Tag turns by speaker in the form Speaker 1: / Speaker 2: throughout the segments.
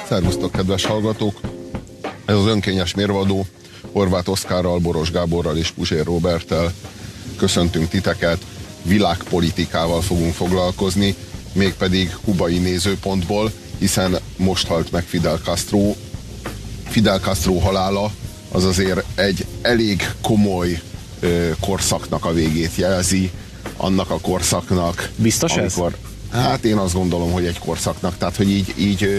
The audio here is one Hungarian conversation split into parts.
Speaker 1: Szervusztok, kedves hallgatók! Ez az önkényes mérvadó. Horváth Oszkárral, Boros Gáborral és Puzsér Róberttel köszöntünk titeket. Világpolitikával fogunk foglalkozni, mégpedig kubai nézőpontból, hiszen most halt meg Fidel Castro. Fidel Castro halála az azért egy elég komoly korszaknak a végét jelzi, annak a korszaknak.
Speaker 2: Biztos amikor,
Speaker 1: ez? Hát én azt gondolom, hogy egy korszaknak, tehát hogy így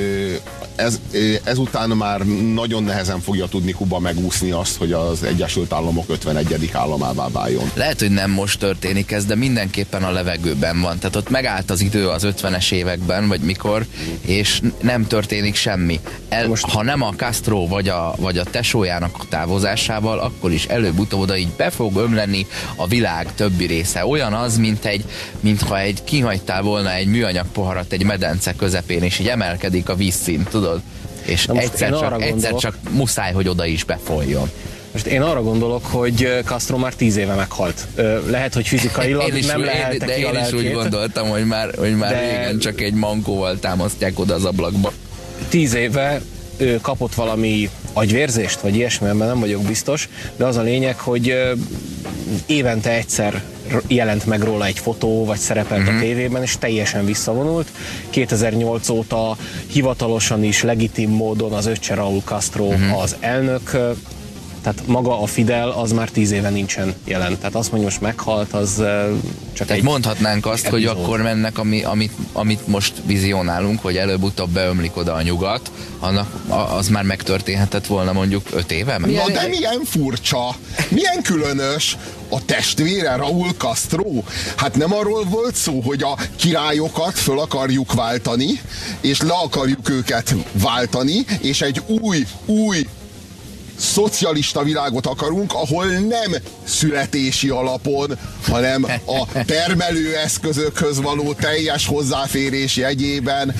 Speaker 1: ezután már nagyon nehezen fogja tudni Kuba megúszni azt, hogy az Egyesült Államok 51. államává váljon.
Speaker 3: Lehet, hogy nem most történik ez, de mindenképpen a levegőben van. Tehát ott megállt az idő az 50-es években, vagy mikor, és nem történik semmi. Ha nem a Castro vagy a tesójának a távozásával, akkor is előbb-utóbb oda így be fog ömleni a világ többi része. Olyan az, mintha kihagytál volna egy műanyag poharat egy medence közepén, és így emelkedik a vízszint, tudod? És egyszer csak muszáj, hogy oda is befolyjon.
Speaker 2: Most én arra gondolok, hogy Castro már 10 éve meghalt. Lehet, hogy fizikailag nem lehelte ki a lelkét.
Speaker 3: Én is úgy gondoltam, hogy már régen csak egy mankóval támasztják oda az ablakba.
Speaker 2: 10 éve kapott valami agyvérzést, vagy ilyesmi, mert nem vagyok biztos, de az a lényeg, hogy évente egyszer jelent meg róla egy fotó, vagy szerepelt a tévében, és teljesen visszavonult. 2008 óta hivatalosan is, legitim módon az öccse Raúl Castro az elnök, tehát maga a Fidel az már 10 éve nincsen jelen. Tehát azt, hogy most meghalt, az csak egy...
Speaker 3: Mondhatnánk azt, hogy akkor mennek, amit most vizionálunk, hogy előbb-utóbb beömlik oda a nyugat, az már megtörténhetett volna mondjuk 5 éve?
Speaker 1: Na de milyen furcsa, milyen különös a testvére Raúl Castro. Hát nem arról volt szó, hogy a királyokat föl akarjuk váltani, és le akarjuk őket váltani, és egy új szocialista világot akarunk, ahol nem születési alapon, hanem a termelőeszközökhöz való teljes hozzáférés jegyében,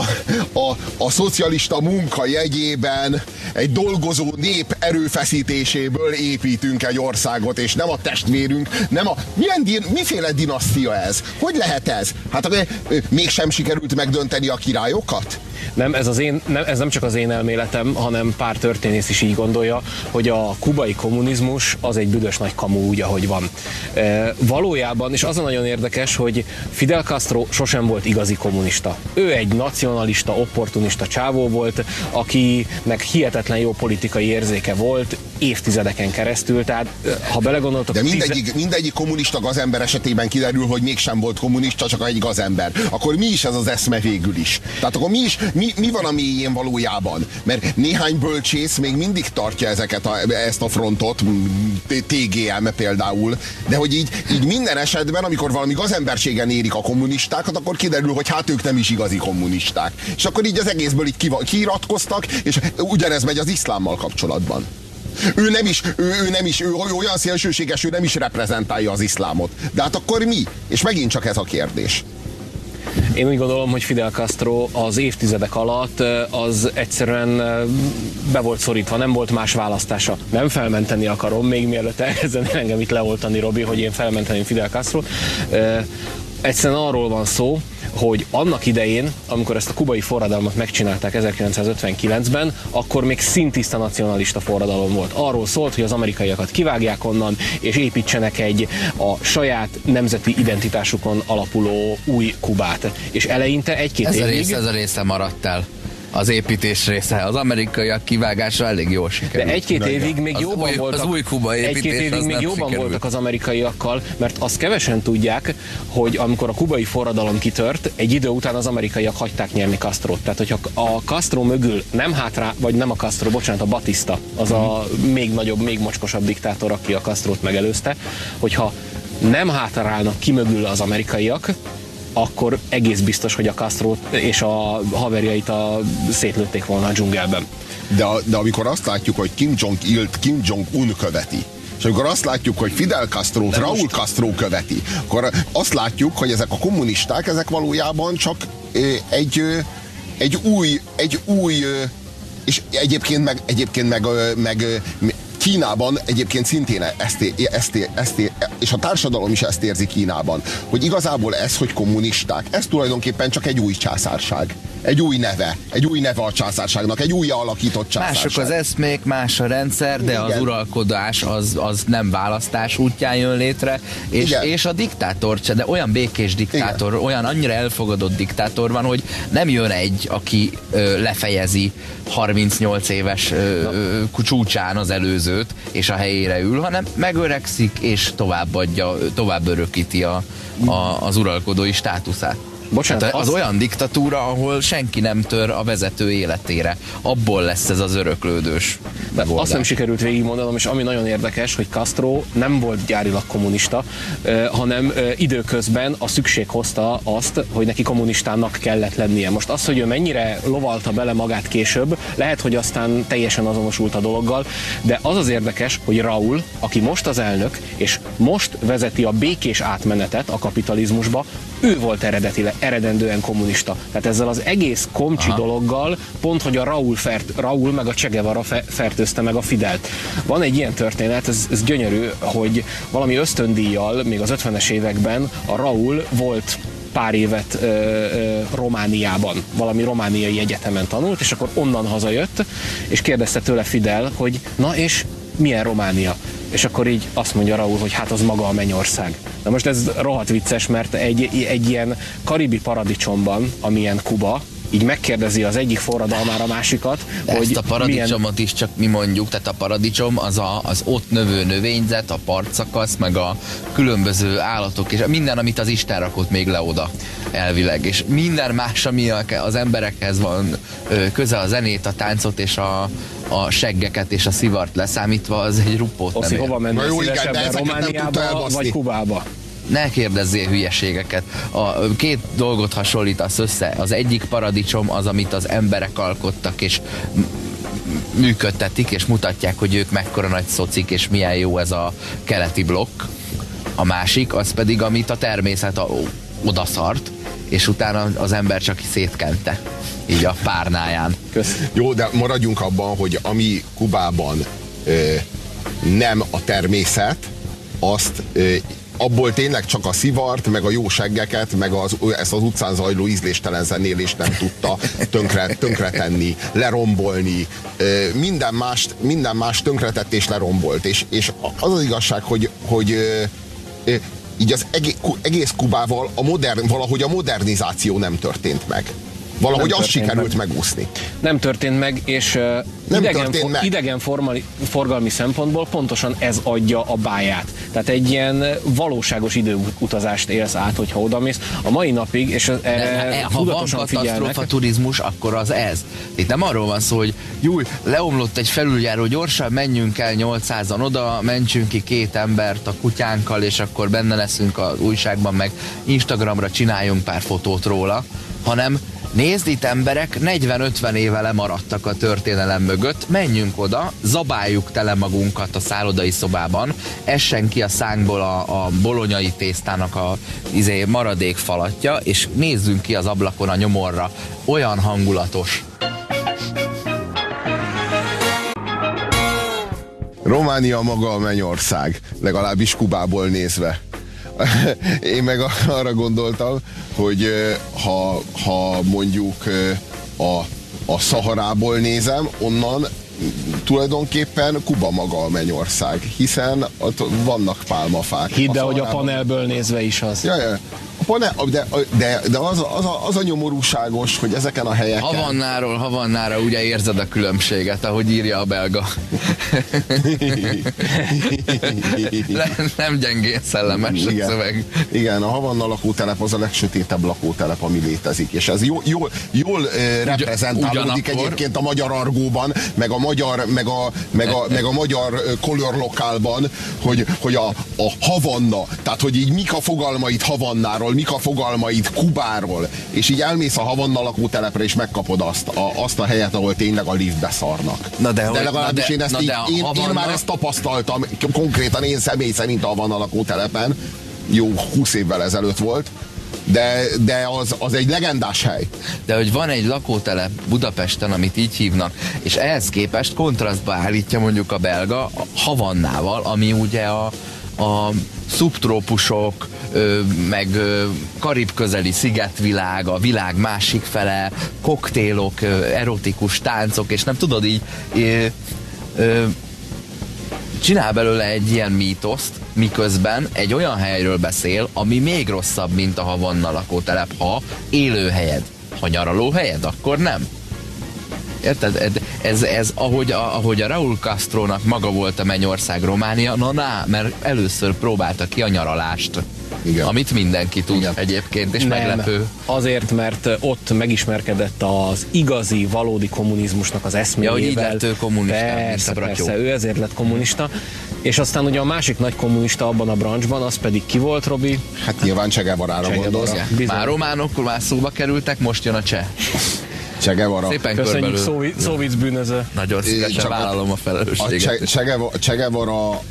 Speaker 1: a szocialista munka jegyében, egy dolgozó nép erőfeszítéséből építünk egy országot, és nem a testvérünk, miféle dinasztia ez? Hogy lehet ez? Hát mégsem sikerült megdönteni a királyokat?
Speaker 2: Nem, ez nem csak az én elméletem, hanem pár történész is így gondolja, hogy a kubai kommunizmus az egy büdös nagy kamu úgy, ahogy van. Valójában, és az a nagyon érdekes, hogy Fidel Castro sosem volt igazi kommunista. Ő egy nacionalista, opportunista csávó volt, akinek hihetetlen jó politikai érzéke volt évtizedeken keresztül, tehát ha belegondoltok...
Speaker 1: De mindegyik kommunista gazember esetében kiderül, hogy mégsem volt kommunista, csak egy gazember. Akkor mi is ez az eszme végül is? Tehát akkor mi van a mélyén valójában? Mert néhány bölcsész még mindig tartja ezt a frontot, TGM például, de hogy így minden esetben, amikor valami gazemberségen érik a kommunistákat, akkor kiderül, hogy hát ők nem is igazi kommunisták. És akkor így az egészből így kiiratkoztak, és ugyanez megy az iszlámmal kapcsolatban. Ő olyan szélsőséges, ő nem is reprezentálja az iszlámot. De hát akkor mi? És megint csak ez a kérdés.
Speaker 2: Én úgy gondolom, hogy Fidel Castro az évtizedek alatt az egyszerűen be volt szorítva, nem volt más választása. Nem felmenteni akarom, még mielőtt elkezdené engem itt leoltani, Robi, hogy én felmenteném Fidel Castro. Egyszerűen arról van szó, hogy annak idején, amikor ezt a kubai forradalmat megcsinálták 1959-ben, akkor még szintiszta nacionalista forradalom volt. Arról szólt, hogy az amerikaiakat kivágják onnan, és építsenek a saját nemzeti identitásukon alapuló új Kubát. És eleinte egy-két évig...
Speaker 3: Ez a része maradt el. Az építés része, az amerikaiak kivágása elég jól sikerült.
Speaker 2: De egy-két évig még jobban voltak.
Speaker 3: Az új Kuba építés,
Speaker 2: egy-két évig még jobban voltak az amerikaiakkal, mert azt kevesen tudják, hogy amikor a kubai forradalom kitört, egy idő után az amerikaiak hagyták nyerni Castrót. Tehát, hogyha a Castro mögül a Batista, az a még nagyobb, még mocskosabb diktátor, aki a Castrót megelőzte, hogyha nem hátrálnak ki mögül az amerikaiak, akkor egész biztos, hogy a Castro és a haverjait szétlőtték volna a dzsungelben.
Speaker 1: De amikor azt látjuk, hogy Kim Jong-ilt Kim Jong-un követi, és amikor azt látjuk, hogy Fidel Castrót Raúl Castro követi, akkor azt látjuk, hogy ezek a kommunisták, ezek valójában csak egy új és egyébként meg Kínában egyébként szintén és a társadalom is ezt érzi Kínában, hogy igazából ez, hogy kommunisták, ez tulajdonképpen csak egy új császárság. egy új neve a császárságnak, egy újra alakított császárság.
Speaker 3: Mások az eszmék, más a rendszer, de az uralkodás az nem választás útján jön létre, és a diktátor, de olyan békés diktátor, olyan annyira elfogadott diktátor van, hogy nem jön egy, aki lefejezi 38 éves csúcsán az előzőt, és a helyére ül, hanem megöregszik, és tovább örökíti az uralkodói státuszát.
Speaker 2: Bocsánat,
Speaker 3: az olyan diktatúra, ahol senki nem tör a vezető életére. Abból lesz ez az öröklődős megoldás.
Speaker 2: Azt nem sikerült végigmondanom, és ami nagyon érdekes, hogy Castro nem volt gyárilag kommunista, hanem időközben a szükség hozta azt, hogy neki kommunistának kellett lennie. Most az, hogy ő mennyire lovalta bele magát később, lehet, hogy aztán teljesen azonosult a dologgal, de az az érdekes, hogy Raúl, aki most az elnök, és most vezeti a békés átmenetet a kapitalizmusba, ő volt eredendően kommunista. Tehát ezzel az egész komcsi dologgal pont, hogy a Raúl meg a Che Guevara fertőzte meg a Fidelt. Van egy ilyen történet, ez gyönyörű, hogy valami ösztöndíjjal még az 50-es években a Raúl volt pár évet Romániában, valami romániai egyetemen tanult, és akkor onnan hazajött, és kérdezte tőle Fidel, hogy na és milyen Románia? És akkor így azt mondja Raúl, hogy hát az maga a mennyország. Na most ez rohadt vicces, mert egy ilyen karibi paradicsomban, amilyen Kuba, így megkérdezi az egyik forradalmára a másikat,
Speaker 3: de hogy ezt a paradicsomot is csak mi mondjuk, tehát a paradicsom az ott növő növényzet, a partszakasz, meg a különböző állatok, és minden, amit az Isten rakott még le oda elvileg, és minden más, ami az emberekhez van köze, a zenét, a táncot és a seggeket és a szivart leszámítva, az egy rupót
Speaker 2: Oszi,
Speaker 3: nem ér.
Speaker 2: Hova mennél szívesebben, Romániába vagy Kubába?
Speaker 3: Ne kérdezzél hülyeségeket. A két dolgot hasonlítasz össze. Az egyik paradicsom az, amit az emberek alkottak, és működtetik, és mutatják, hogy ők mekkora nagy szocik, és milyen jó ez a keleti blokk. A másik, az pedig, amit a természet odaszart, és utána az ember csak szétkente. Így a párnáján.
Speaker 1: Jó, de maradjunk abban, hogy ami Kubában nem a természet, azt abból tényleg csak a szivart, meg a jó seggeket, meg ezt az utcán zajló ízléstelen zenélést nem tudta tönkretenni, lerombolni. Minden más tönkretett és lerombolt. És az az igazság, hogy így az egész Kubával valahogy a modernizáció nem történt meg. Valahogy azt sikerült megúszni.
Speaker 2: Nem történt meg, és idegen forgalmi szempontból pontosan ez adja a báját. Tehát egy ilyen valóságos időutazást élsz át, hogyha odamész. A mai napig, és
Speaker 3: ha van katasztrófa turizmus, akkor az ez. Itt nem arról van szó, hogy leomlott egy felüljáró, gyorsan menjünk el 800-an oda, mentsünk ki 2 embert a kutyánkkal, és akkor benne leszünk az újságban, meg Instagramra csináljunk pár fotót róla, hanem nézd, itt emberek 40-50 éve lemaradtak a történelem mögött, menjünk oda, zabáljuk tele magunkat a szállodai szobában, essen ki a szánkból a bolonyai tésztának a maradék falatja, és nézzünk ki az ablakon a nyomorra. Olyan hangulatos.
Speaker 1: Románia maga a mennyország, legalábbis Kubából nézve. Én meg arra gondoltam, hogy ha mondjuk a Szaharából nézem, onnan tulajdonképpen Kuba maga a mennyország, hiszen ott vannak pálmafák.
Speaker 2: Hidd el, hogy a panelből nézve is az.
Speaker 1: Ja. De az a nyomorúságos, hogy ezeken a helyeken...
Speaker 3: Havannára ugye érzed a különbséget, ahogy írja a belga. nem gyengén szellemes a szöveg.
Speaker 1: Igen, a Havanna lakótelep az a legsötétebb lakótelep, ami létezik. És ez jól reprezentálódik egyébként a magyar argóban, meg a magyar color lokálban, hogy a Havanna, tehát hogy így mik a fogalmait Havannáról, mik a fogalmaid Kubáról, és így elmész a Havanna lakótelepre, és megkapod azt a helyet, ahol tényleg a liftbe szarnak. De legalábbis én már ezt tapasztaltam, konkrétan én személy szerint a Havanna lakótelepen, jó 20 évvel ezelőtt volt, de az egy legendás hely.
Speaker 3: De hogy van egy lakótelep Budapesten, amit így hívnak, és ehhez képest kontrasztba állítja mondjuk a belga Havannával, ami ugye a szubtrópusok, meg karib-közeli szigetvilág, a világ másik fele, koktélok, erotikus táncok, és nem tudod így csinál belőle egy ilyen mítoszt, miközben egy olyan helyről beszél, ami még rosszabb, mint a Havanna lakótelep, ha élőhelyed. Ha nyaralóhelyed, akkor nem. Érted? Ez ahogy a Raúl Castrónak maga volt a mennyország Románia, mert először próbálta ki a nyaralást. Igen. Amit mindenki tud. Igen. Egyébként, és nem, meglepő.
Speaker 2: Azért, mert ott megismerkedett az igazi, valódi kommunizmusnak az eszméjével.
Speaker 3: Ja, hogy így lett ő kommunista.
Speaker 2: Persze, ő ezért lett kommunista. És aztán ugye a másik nagy kommunista abban a branchban, az pedig ki volt, Robi?
Speaker 1: Hát nyilván Che Guevarára gondolsz.
Speaker 3: Már románok már szóba kerültek, most jön a cseh.
Speaker 1: Che Guevara.
Speaker 2: Szépen köszönjük, szóvic bűnöző.
Speaker 3: Nagyon szívesen vállalom a felelősséget.
Speaker 1: A Che Guevara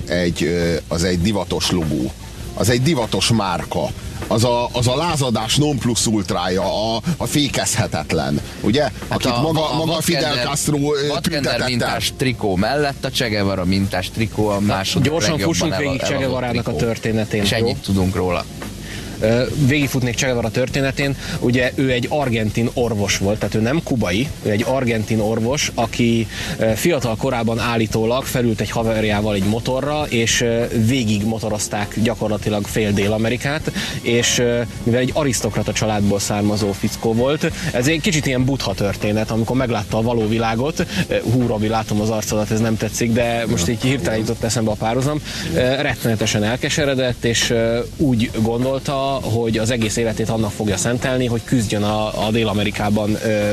Speaker 1: az egy divatos logó. Az egy divatos márka. Az a lázadás non plus ultrája, a fékezhetetlen, ugye?
Speaker 3: Hát
Speaker 1: akit maga Fidel Castro
Speaker 3: tüntetette. Mintás trikó mellett a Che Guevara mintás trikó a második
Speaker 2: gyorsan fussunk végig Che Guevarának a történetén.
Speaker 3: És ennyit tudunk róla.
Speaker 2: Végigfutnék Che Guevara történetén. Ugye ő egy argentin orvos volt, tehát ő nem kubai, ő egy argentin orvos, aki fiatal korában állítólag felült egy haverjával egy motorra, és végig motorozták gyakorlatilag fél Dél-Amerikát, és mivel egy arisztokrata családból származó fickó volt, ez egy kicsit ilyen Buddha történet, amikor meglátta a való világot. Robi, látom az arcodat, ez nem tetszik, de most így hirtelen jutott eszembe a párhuzam. Rettenetesen elkeseredett, és úgy gondolta, hogy az egész életét annak fogja szentelni, hogy küzdjön a Dél-Amerikában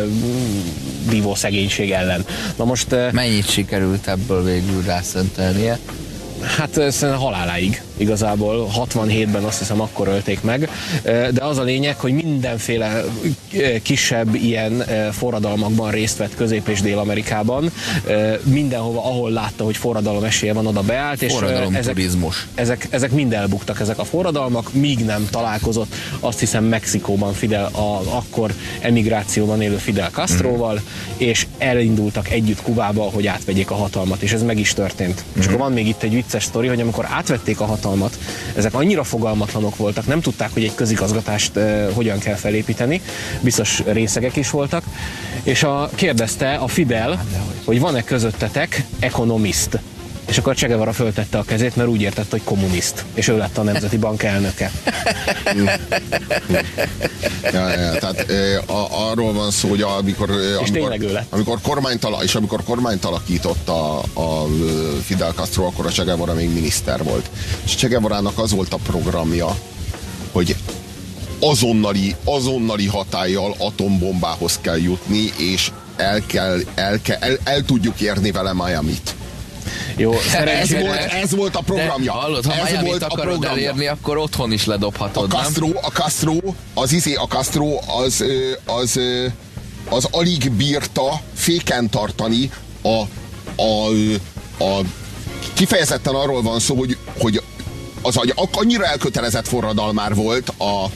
Speaker 2: vívó szegénység ellen. Na most...
Speaker 3: Mennyit sikerült ebből végül rászentelnie?
Speaker 2: Hát szerintem haláláig igazából. 67-ben azt hiszem akkor ölték meg, de az a lényeg, hogy mindenféle kisebb ilyen forradalmakban részt vett Közép- és Dél-Amerikában. Mindenhova, ahol látta, hogy forradalom esélye van, oda beállt, és ezek mind elbuktak, ezek a forradalmak, míg nem találkozott, azt hiszem Mexikóban Fidel, akkor emigrációban élő Fidel Castroval, és elindultak együtt Kubába, hogy átvegyék a hatalmat, és ez meg is történt. És akkor van még itt egy vicces sztori, hogy amikor átvették a hatalmat, ezek annyira fogalmatlanok voltak, nem tudták, hogy egy közigazgatást hogyan kell felépíteni, biztos részegek is voltak, és kérdezte a Fidel, hogy van-e közöttetek ekonomiszt. És akkor Che Guevara föltette a kezét, mert úgy értette, hogy kommuniszt. És ő lett a Nemzeti Bank elnöke.
Speaker 1: Tehát arról van szó, hogy amikor kormányt alakított a Fidel Castro, akkor a Che Guevara még miniszter volt. És Che Guevarának az volt a programja, hogy azonnali hatállyal atombombához kell jutni, és el tudjuk érni vele Miamit.
Speaker 2: Jó,
Speaker 1: ez volt a programja.
Speaker 3: De, hallod, ha Miamit akarod elérni, akkor otthon is ledobhatod,
Speaker 1: a Castro az alig bírta féken tartani kifejezetten arról van szó, hogy az annyira elkötelezett forradalmár volt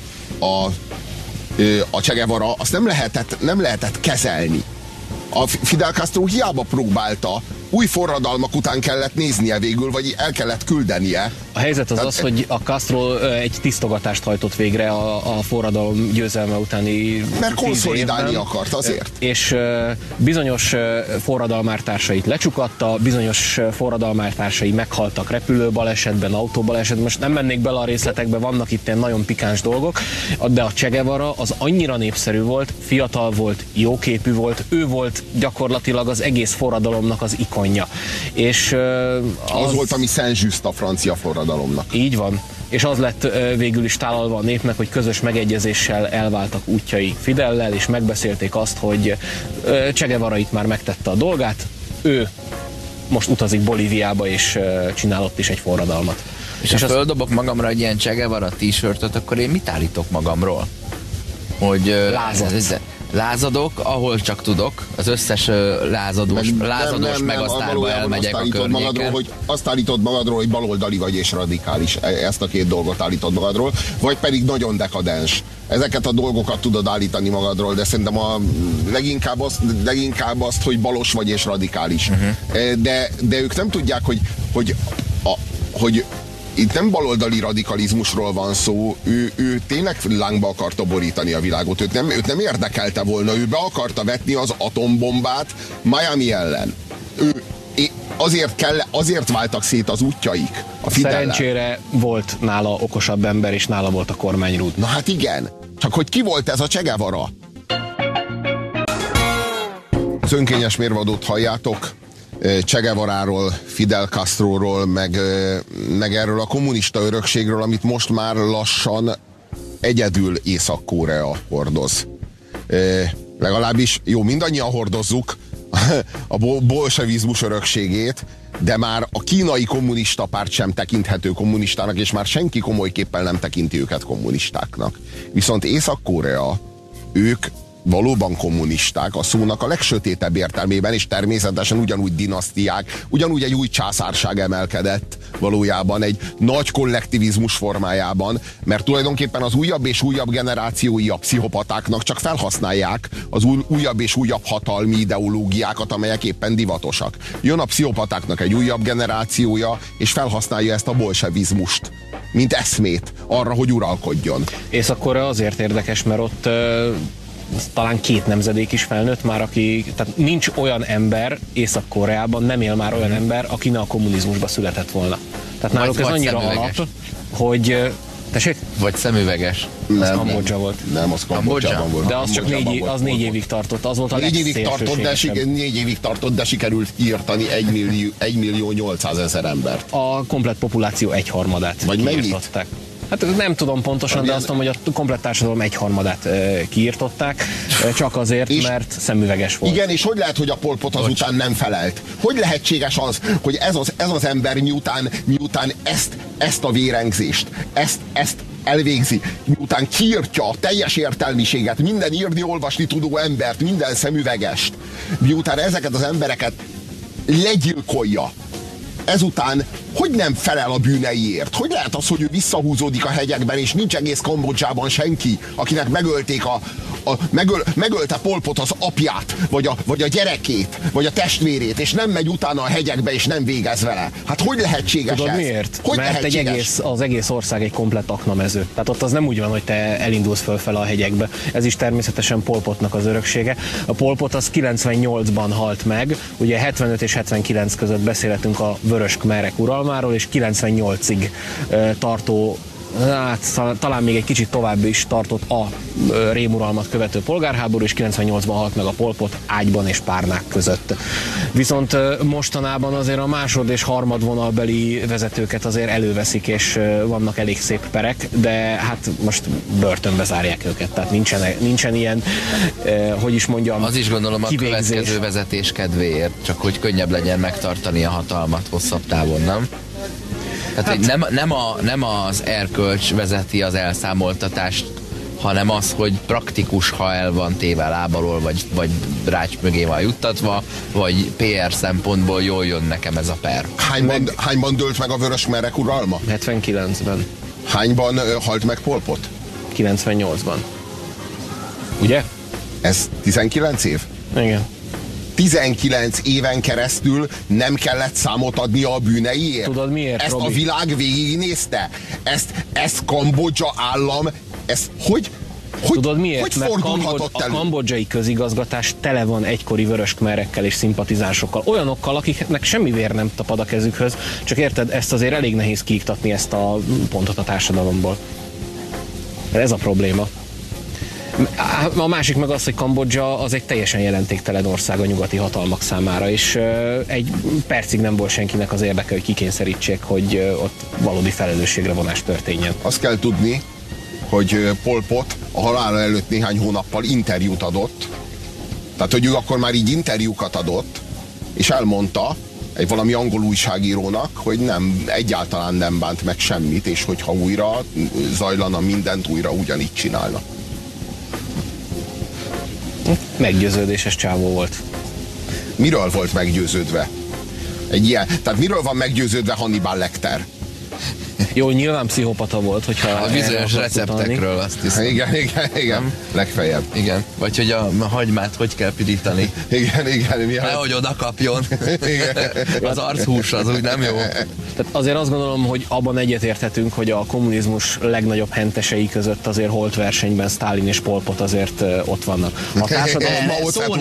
Speaker 1: a Che Guevara, azt nem lehetett kezelni. A Fidel Castro hiába próbálta, új forradalmak után kellett néznie végül, vagy el kellett küldenie.
Speaker 2: A helyzet az, hogy a Castro egy tisztogatást hajtott végre a forradalom győzelme utáni
Speaker 1: mert konszolidálni akart azért.
Speaker 2: És bizonyos forradalmártársait lecsukatta, bizonyos forradalmártársai meghaltak repülőbalesetben, autóbalesetben. Most nem mennék bele a részletekbe, vannak itt ilyen nagyon pikáns dolgok, de a Che Guevara az annyira népszerű volt, fiatal volt, jóképű volt, ő volt gyakorlatilag az egész forradalomnak az ikonja. És
Speaker 1: az volt, ami Saint-Just a francia forradalomnak.
Speaker 2: Így van. És az lett végül is tálalva a népnek, hogy közös megegyezéssel elváltak útjai Fidellel, és megbeszélték azt, hogy Che Guevara itt már megtette a dolgát, ő most utazik Bolíviába, és csinál ott is egy forradalmat.
Speaker 3: És ha földobok magamra egy ilyen Che Guevara t-shirtöt, akkor én mit állítok magamról? Hogy lázadok, ahol csak tudok, az összes lázados megasztárba elmegyek a környéken.
Speaker 1: Azt állítod magadról, hogy baloldali vagy és radikális. Ezt a két dolgot állítod magadról, vagy pedig nagyon dekadens. Ezeket a dolgokat tudod állítani magadról, de szerintem leginkább azt, hogy balos vagy és radikális. De ők nem tudják, hogy itt nem baloldali radikalizmusról van szó, ő tényleg lángba akarta borítani a világot, őt nem érdekelte volna, ő be akarta vetni az atombombát Miami ellen. Azért váltak szét az útjaik a Fidellel.
Speaker 2: Szerencsére volt nála okosabb ember, és nála volt a kormányrúd.
Speaker 1: Na hát igen, csak hogy ki volt ez a Che Guevara? Az önkényes mérvadót halljátok, Che Guevaráról, Fidel Castroról, meg erről a kommunista örökségről, amit most már lassan egyedül Észak-Korea hordoz. Legalábbis, jó, mindannyian hordozzuk a bolsevizmus örökségét, de már a kínai kommunista párt sem tekinthető kommunistának, és már senki komolyképpen nem tekinti őket kommunistáknak. Viszont Észak-Korea, ők valóban kommunisták a szónak a legsötétebb értelmében, és természetesen ugyanúgy dinasztiák, ugyanúgy egy új császárság emelkedett valójában egy nagy kollektivizmus formájában, mert tulajdonképpen az újabb és újabb generációi a pszichopatáknak csak felhasználják az újabb és újabb hatalmi ideológiákat, amelyek éppen divatosak. Jön a pszichopatáknak egy újabb generációja, és felhasználja ezt a bolsevizmust, mint eszmét arra, hogy uralkodjon.
Speaker 2: Észak-Korea azért érdekes, mert ott talán 2 nemzedék is felnőtt már, tehát nincs olyan ember Észak-Koreában, nem él már olyan ember, aki ne a kommunizmusba született volna. Tehát náluk ez annyira alap, hogy... Tessék?
Speaker 3: Vagy szemüveges.
Speaker 2: Az Kambodzsa volt.
Speaker 1: Nem, az Kambodzsában volt.
Speaker 2: De az csak 4 évig tartott. Az volt a
Speaker 1: 4 évig tartott, de sikerült kiirtani 1.800.000 embert.
Speaker 2: A komplett populació 1/3-át
Speaker 1: vagy
Speaker 2: kiirtották. Hát nem tudom pontosan, de azt tudom, hogy a komplett társadalom 1/3-át kiirtották, csak azért, mert szemüveges volt.
Speaker 1: Igen, és hogy lehet, hogy a Pol Pot azután nem felelt? Hogy lehetséges az, hogy ez az ember miután ezt a vérengzést, ezt elvégzi, miután kiirtja a teljes értelmiséget, minden írni, olvasni tudó embert, minden szemüvegest, miután ezeket az embereket legyilkolja, ezután hogy nem felel a bűneiért? Hogy lehet az, hogy ő visszahúzódik a hegyekben, és nincs egész Kambodzsában senki, akinek megölték megölte Pol Pot az apját, vagy a gyerekét, vagy a testvérét, és nem megy utána a hegyekbe, és nem végez vele? Hát hogy lehetséges
Speaker 2: Tudod
Speaker 1: ez?
Speaker 2: miért?
Speaker 1: Hogy
Speaker 2: mert
Speaker 1: lehetséges?
Speaker 2: az egész ország egy komplett aknamező. Tehát ott az nem úgy van, hogy te elindulsz fölfele a hegyekbe. Ez is természetesen Pol Potnak az öröksége. A Pol Pot az 98-ban halt meg, ugye 75 és 79 között beszélhetünk a vörös khmerek uralmáról, és 98-ig tartó, hát talán még egy kicsit tovább is tartott a rémuralmat követő polgárháború, és 98-ban halt meg a Pol Pot ágyban és párnák között. Viszont mostanában azért a másod- és harmadvonalbeli vezetőket azért előveszik, és vannak elég szép perek, de hát most börtönbe zárják őket, tehát nincsen ilyen, hogy is mondjam,
Speaker 3: az is gondolom
Speaker 2: kivégzés.
Speaker 3: A következő vezetés kedvéért, csak hogy könnyebb legyen megtartani a hatalmat hosszabb távon, nem? Tehát hát, nem az erkölcs vezeti az elszámoltatást, hanem az, hogy praktikus, ha el van téve lábalól, vagy rács mögé van juttatva, vagy PR szempontból jól jön nekem ez a per.
Speaker 1: Hányban dőlt meg a vörös khmerek uralma?
Speaker 2: 79-ben.
Speaker 1: Hányban halt meg Pol Pot?
Speaker 2: 98-ban. Ugye?
Speaker 1: Ez 19 év?
Speaker 2: Igen.
Speaker 1: 19 éven keresztül nem kellett számot adni a bűneiért?
Speaker 2: Tudod miért,
Speaker 1: ezt
Speaker 2: Robi?
Speaker 1: a világ végignézte? Ezt Kambodzsa állam, hogy
Speaker 2: Tudod miért?
Speaker 1: Hogy
Speaker 2: mert
Speaker 1: fordulhatott elő?
Speaker 2: A kambodzsai közigazgatás tele van egykori vörös khmerekkel és szimpatizánsokkal. Olyanokkal, akiknek semmi vér nem tapad a kezükhöz, csak érted, ezt azért elég nehéz kiiktatni, ezt a pontot a társadalomból. Ez a probléma. A másik meg az, hogy Kambodzsa az egy teljesen jelentéktelen ország a nyugati hatalmak számára, és egy percig nem volt senkinek az érdeke, hogy kikényszerítsék, hogy ott valódi felelősségre vonás történjen.
Speaker 1: Azt kell tudni, hogy Pol Pot a halála előtt néhány hónappal interjút adott, tehát hogy ő akkor már így interjúkat adott, és elmondta egy valami angol újságírónak, hogy egyáltalán nem bánt meg semmit, és hogyha újra zajlana mindent, újra ugyanígy csinálna.
Speaker 2: Meggyőződéses csávó volt.
Speaker 1: Miről volt meggyőződve? Tehát miről van meggyőződve Hannibal Lecter?
Speaker 2: Jó, nyilván pszichopata volt, hogyha
Speaker 3: bizonyos receptekről azt hiszem.
Speaker 1: Igen. Legfeljebb.
Speaker 3: Igen. Vagy hogy a hagymát hogy kell pirítani.
Speaker 1: Igen.
Speaker 3: Nehogy oda kapjon. Az archús az úgy nem jó.
Speaker 2: Tehát azért azt gondolom, hogy abban egyetérthetünk, hogy a kommunizmus legnagyobb hentesei között azért holt versenyben Sztálin és Pol Pot azért ott vannak. A társadalom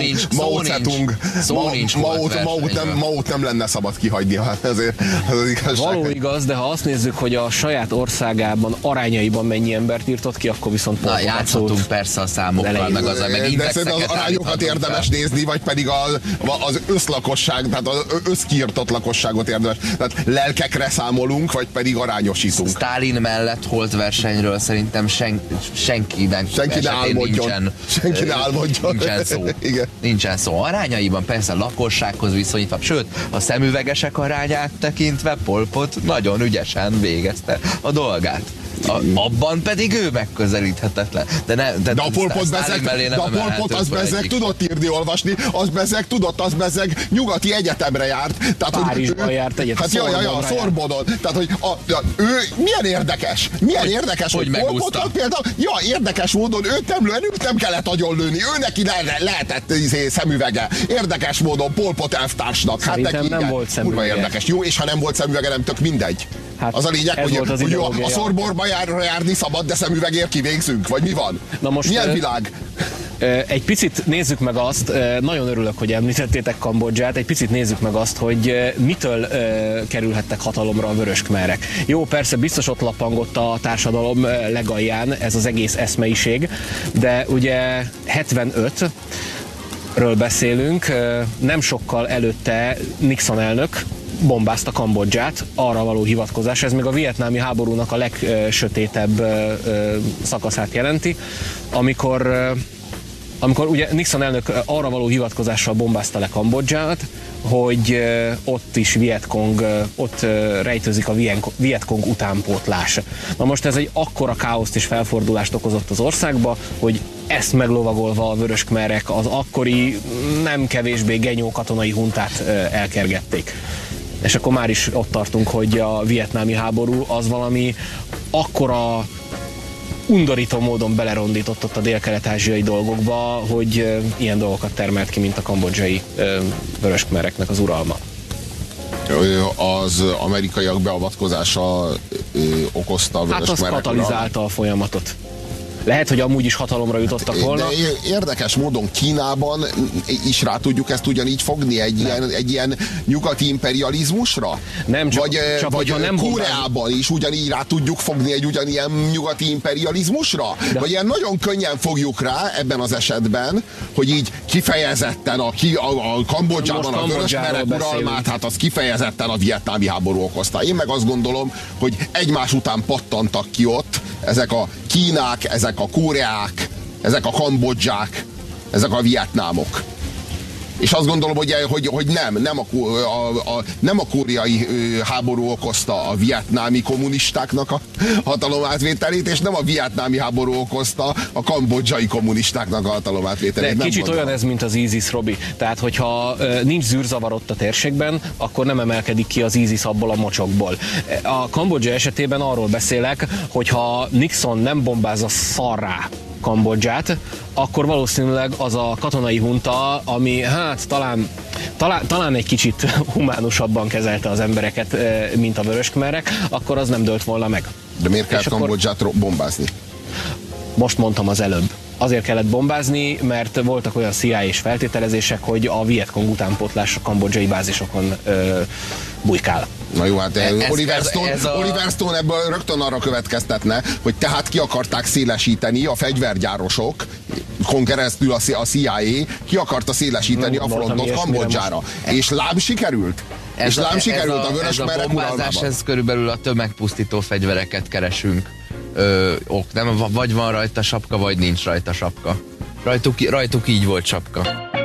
Speaker 1: Maót nem lenne szabad kihagyni, ez az igazság.
Speaker 2: Való igaz, de ha azt nézzük, hogy a saját országában arányaiban mennyi embert írtott ki, akkor viszont
Speaker 3: Pol Pot játszhatunk persze a számokkal, meg
Speaker 1: indexeket. De az arányokat érdemes nézni, vagy pedig az összlakosság, tehát az összkiirtott lakosságot érdemes. Tehát lelkekre számolunk, vagy pedig arányosítunk.
Speaker 3: Sztálin mellett holt versenyről szerintem senki ne álmodjon. Nincsen szó. Igen. Nincsen szó. Arányaiban persze lakossághoz viszonyítva, sőt, a szemüvegesek arányát tekintve Pol Pot nagyon ügyesen végezte a dolgát. Abban pedig ő megközelíthetetlen. De a
Speaker 1: Pol Pot az bezeg tudott írni, olvasni, az bezeg nyugati egyetemre járt. Tehát,
Speaker 2: Párizsban járt egyetem.
Speaker 1: Hát a Szorbonon. Tehát, hogy ő milyen érdekes, hogy Pol Potot például, érdekes módon őt nem kellett agyonlőni, ő neki lehetett szemüvege. Érdekes módon Pol Pot elvtársnak.
Speaker 2: Szerintem nem volt szemüvege.
Speaker 1: Érdekes. Jó, és ha nem volt szemüvege, nem tök mindegy. Hát az a lényeg, hogy a Szorborba járni szabad, de szemüvegért kivégzünk, vagy mi van?
Speaker 2: Na most,
Speaker 1: milyen világ?
Speaker 2: Egy picit nézzük meg azt, nagyon örülök, hogy említettétek Kambodzsát, egy picit nézzük meg azt, hogy mitől kerülhettek hatalomra a vöröskmerek. Jó, persze biztos ott lappangott a társadalom legalján ez az egész eszmeiség, de ugye 75-ről beszélünk, nem sokkal előtte Nixon elnök bombázta Kambodzsát, arra való hivatkozás. Ez még a vietnámi háborúnak a legsötétebb szakaszát jelenti, amikor ugye Nixon elnök arra való hivatkozással bombázta le Kambodzsát, hogy ott is ott rejtőzik a Vietkong utánpótlás. Na most ez egy akkora káoszt és felfordulást okozott az országba, hogy ezt meglovagolva a vöröskmerek az akkori nem kevésbé genyó katonai huntát elkergették. És akkor már is ott tartunk, hogy a vietnámi háború az valami akkora undorító módon belerondított ott a dél-kelet-ázsiai dolgokba, hogy ilyen dolgokat termelt ki, mint a kambodzsai vöröskmereknek az uralma.
Speaker 1: Az amerikaiak beavatkozása okozta a vöröskmerek uralma?
Speaker 2: Hát az katalizálta a folyamatot. Lehet, hogy amúgy is hatalomra jutottak volna.
Speaker 1: De érdekes módon Kínában is rá tudjuk ezt ugyanígy fogni egy ilyen nyugati imperializmusra?
Speaker 2: Nem,
Speaker 1: vagy nem Koreában is ugyanígy rá tudjuk fogni egy ugyanilyen nyugati imperializmusra? De. Vagy ilyen nagyon könnyen fogjuk rá ebben az esetben, hogy így kifejezetten a Kambodzsában a vöröskmerek uralmát, hát az kifejezetten a vietnámi háború okozta. Én meg azt gondolom, hogy egymás után pattantak ki ott ezek a Kínák, ezek a Koreák, ezek a Kambodzsák, ezek a vietnámok. És azt gondolom, hogy nem a koreai háború okozta a vietnámi kommunistáknak a hatalomátvételét, és nem a vietnámi háború okozta a kambodzsai kommunistáknak a hatalomátvételét.
Speaker 2: De kicsit olyan ez, mint az ISIS, Robi. Tehát, hogyha nincs zűrzavar ott a térségben, akkor nem emelkedik ki az ISIS abból a mocsokból. A Kambodzsa esetében arról beszélek, hogyha Nixon nem bombázza szarrá Kambodzsát, akkor valószínűleg az a katonai hunta, ami hát talán egy kicsit humánusabban kezelte az embereket, mint a vöröskmerek, akkor az nem dőlt volna meg.
Speaker 1: De miért kell Kambodzsát bombázni?
Speaker 2: Most mondtam az előbb. Azért kellett bombázni, mert voltak olyan CIA-s feltételezések, hogy a Vietkong utánpótlás a kambodzsai bázisokon bújkál.
Speaker 1: Na jó, hát Oliver Stone ebből rögtön arra következtetne, hogy tehát ki akarták szélesíteni a fegyvergyárosok, keresztül a CIA ki akarta szélesíteni a frontot Kambodzsára. És lám sikerült? A vöröskmerek uralmában.
Speaker 3: Ez körülbelül a tömegpusztító fegyvereket keresünk. Nem, vagy van rajta sapka, vagy nincs rajta sapka. Rajtuk így volt sapka.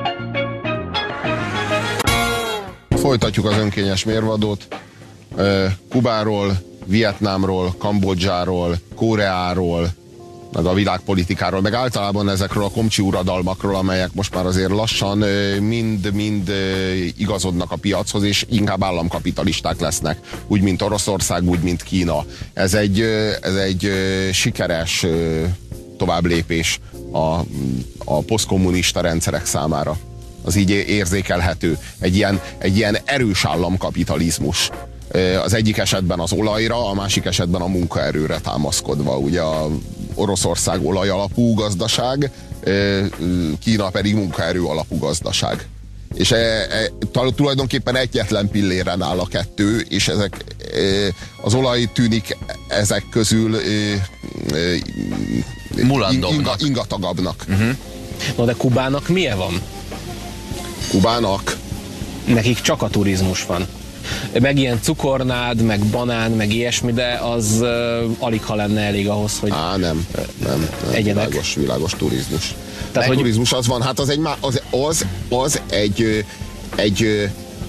Speaker 1: Folytatjuk az önkényes mérvadót. Kubáról, Vietnámról, Kambodzsáról, Koreáról, meg a világpolitikáról, meg általában ezekről a komcsi uradalmakról, amelyek most már azért lassan mind igazodnak a piachoz, és inkább államkapitalisták lesznek. Úgy, mint Oroszország, úgy, mint Kína. Ez egy sikeres továbblépés a posztkommunista rendszerek számára. Az így érzékelhető. Egy ilyen erős államkapitalizmus. Az egyik esetben az olajra, a másik esetben a munkaerőre támaszkodva. Ugye a Oroszország olaj alapú gazdaság, Kína pedig munkaerő alapú gazdaság. És tulajdonképpen egyetlen pilléren áll a kettő, és az olaj tűnik ezek közül ingatagabbnak.
Speaker 2: No, de Kubának milyen van?
Speaker 1: Kubának? Nekik
Speaker 2: csak a turizmus van. Meg ilyen cukornád, meg banán, meg ilyesmi, de az alig ha lenne elég ahhoz, hogy
Speaker 1: nem. Világos turizmus. Tehát, hogy turizmus az van, hát az egy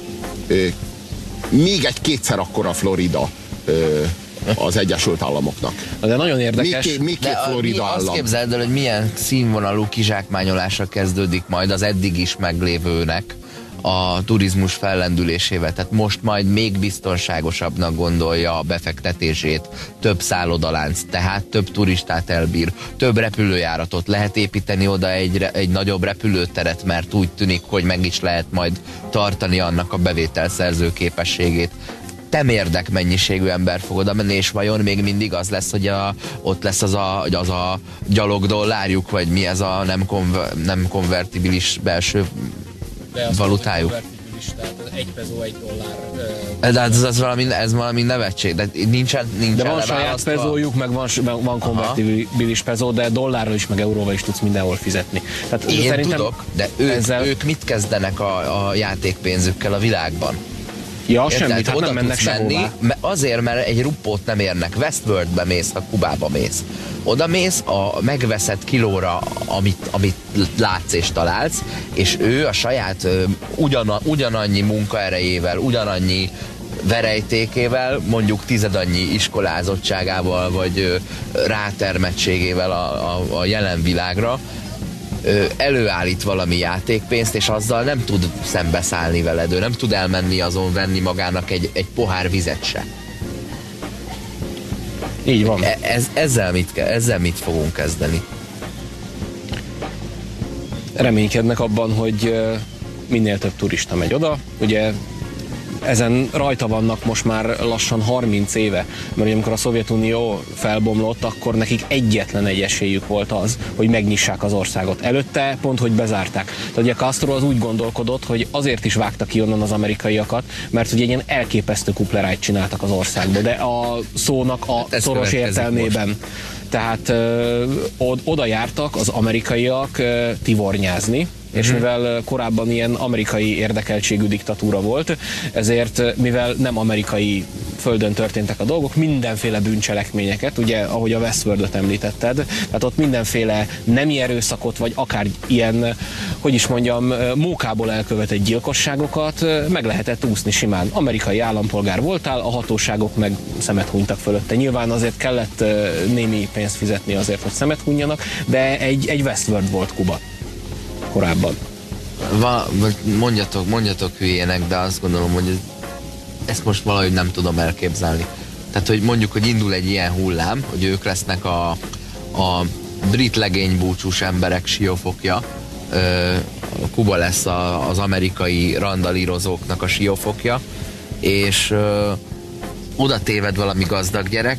Speaker 1: még egy kétszer akkora Florida az Egyesült Államoknak.
Speaker 2: De nagyon érdekes.
Speaker 1: Még két Florida állam.
Speaker 3: Azt képzeld el, hogy milyen színvonalú kizsákmányolásra kezdődik majd az eddig is meglévőnek a turizmus fellendülésével. Tehát most majd még biztonságosabbnak gondolja a befektetését, több szállodalánc, tehát több turistát elbír, több repülőjáratot, lehet építeni oda egy nagyobb repülőteret, mert úgy tűnik, hogy meg is lehet majd tartani annak a bevételszerző képességét. Temérdek mennyiségű ember fog oda menni, és vajon még mindig az lesz, hogy ott lesz az a gyalogdollárjuk, vagy mi ez a nem konvertibilis belső valutájuk.
Speaker 2: Tehát 1 pezó, 1
Speaker 3: dollár. De ez valami nevetség. De nincsen
Speaker 2: de van saját pezójuk, meg van konvertibilis pezó, de dollárral is, meg euróval is tudsz mindenhol fizetni. Tehát
Speaker 3: én tudok, de ők mit kezdenek a játékpénzükkel a világban?
Speaker 2: Ja, semmit, hát nem mennek sehová.
Speaker 3: Azért, mert egy ruppót nem érnek. Westworldbe mész, ha Kubába mész. Oda mész, megveszed kilóra, amit látsz és találsz, és ő a saját ugyanannyi munkaerejével, ugyanannyi verejtékével, mondjuk 10 annyi iskolázottságával, vagy rátermettségével a jelen világra, előállít valami játékpénzt, és azzal nem tud szembeszállni veled, ő nem tud elmenni azon venni magának egy pohár vizet se.
Speaker 2: Így van.
Speaker 3: Ezzel mit fogunk kezdeni?
Speaker 2: Reménykednek abban, hogy minél több turista megy oda. Ugye ezen rajta vannak most már lassan 30 éve, mert amikor a Szovjetunió felbomlott, akkor nekik egyetlen egy esélyük volt az, hogy megnyissák az országot. Előtte pont, hogy bezárták. Tehát ugye Castro az úgy gondolkodott, hogy azért is vágtak ki onnan az amerikaiakat, mert ugye egy ilyen elképesztő kuplerájt csináltak az országba, de a szónak a szoros értelmében. Most. Tehát oda jártak az amerikaiak tivornyázni, és mivel korábban ilyen amerikai érdekeltségű diktatúra volt, ezért mivel nem amerikai földön történtek a dolgok, mindenféle bűncselekményeket, ugye ahogy a Westworld-ot említetted, tehát ott mindenféle nemi erőszakot, vagy akár ilyen, hogy is mondjam, mókából elkövetett gyilkosságokat meg lehetett úszni simán. Amerikai állampolgár voltál, a hatóságok meg szemet hunytak fölötte. Nyilván azért kellett némi pénzt fizetni azért, hogy szemet hunjanak, de egy Westworld volt Kuba korábban.
Speaker 3: Mondjatok hülyének, de azt gondolom, hogy ezt most valahogy nem tudom elképzelni. Tehát, hogy mondjuk, hogy indul egy ilyen hullám, hogy ők lesznek a brit legénybúcsús emberek siófokja, Kuba lesz az amerikai randalírozóknak a siófokja, és oda téved valami gazdag gyerek,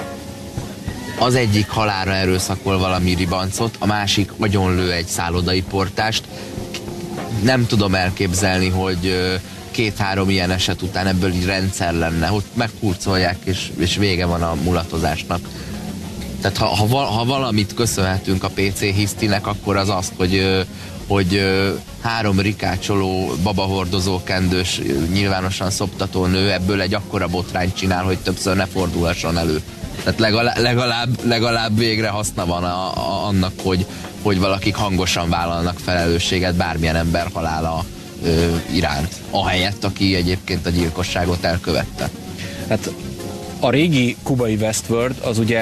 Speaker 3: az egyik halálra erőszakol valami ribancot, a másik agyonlő egy szállodai portást. Nem tudom elképzelni, hogy 2-3 ilyen eset után ebből így rendszer lenne, hogy megkurcolják, és vége van a mulatozásnak. Tehát ha valamit köszönhetünk a PC hisztinek, akkor az azt, hogy 3 rikácsoló, babahordozó, kendős, nyilvánosan szoptató nő ebből egy akkora botrányt csinál, hogy többször ne fordulhasson elő. Tehát legalább végre haszna van annak, hogy valakik hangosan vállalnak felelősséget bármilyen ember halála iránt, ahelyett, aki egyébként a gyilkosságot elkövette.
Speaker 2: Hát a régi kubai Westworld az ugye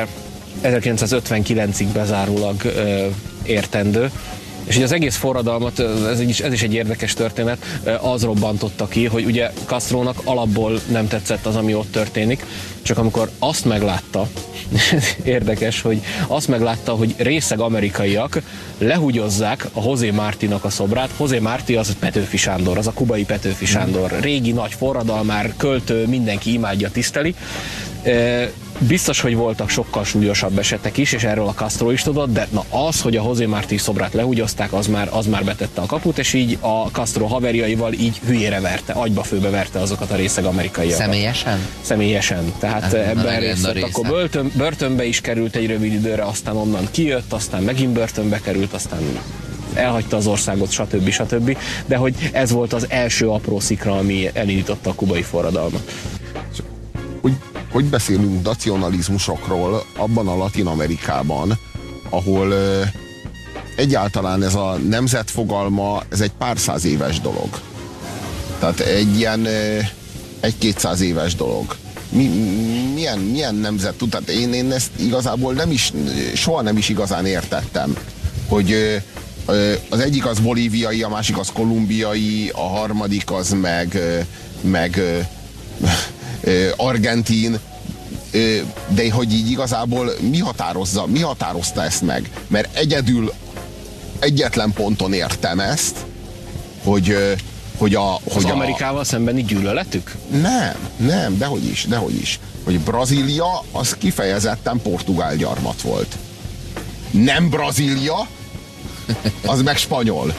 Speaker 2: 1959-ig bezárólag értendő. És ugye az egész forradalmat, ez is egy érdekes történet, az robbantotta ki, hogy ugye Castrónak alapból nem tetszett az, ami ott történik, csak amikor azt meglátta, érdekes, hogy azt meglátta, hogy részeg amerikaiak lehugyozzák a José Martinak a szobrát. José Martí az Petőfi Sándor, az a kubai Petőfi Sándor, régi nagy forradalmár, költő, mindenki imádja, tiszteli. Biztos, hogy voltak sokkal súlyosabb esetek is, és erről a Castro is tudott, de na az, hogy a José Martí szobrát lehúgyozták, az már betette a kaput, és így a Castro haverjaival így hülyére verte, agyba-főbe verte azokat a részeg amerikaiakat.
Speaker 3: Személyesen?
Speaker 2: Személyesen. Tehát ebben részt vett. Akkor börtönbe is került egy rövid időre, aztán onnan kijött, aztán megint börtönbe került, aztán elhagyta az országot, stb. De hogy ez volt az első apró szikra, ami elindította a kubai forradalmat.
Speaker 1: Hogy beszélünk nacionalizmusokról abban a Latin Amerikában, ahol egyáltalán ez a nemzet fogalma, ez egy pár száz éves dolog. Tehát egy ilyen 1-200 éves dolog. Milyen nemzet tud? Tehát én ezt igazából soha nem is igazán értettem, hogy az egyik az bolíviai, a másik az kolumbiai, a harmadik az meg argentin, de hogy így igazából mi határozta ezt meg? Mert egyetlen ponton értem ezt, hogy
Speaker 2: az Amerikával szembeni gyűlöletük?
Speaker 1: Nem, dehogy is. Hogy Brazília az kifejezetten portugál gyarmat volt. Nem Brazília, az meg spanyol.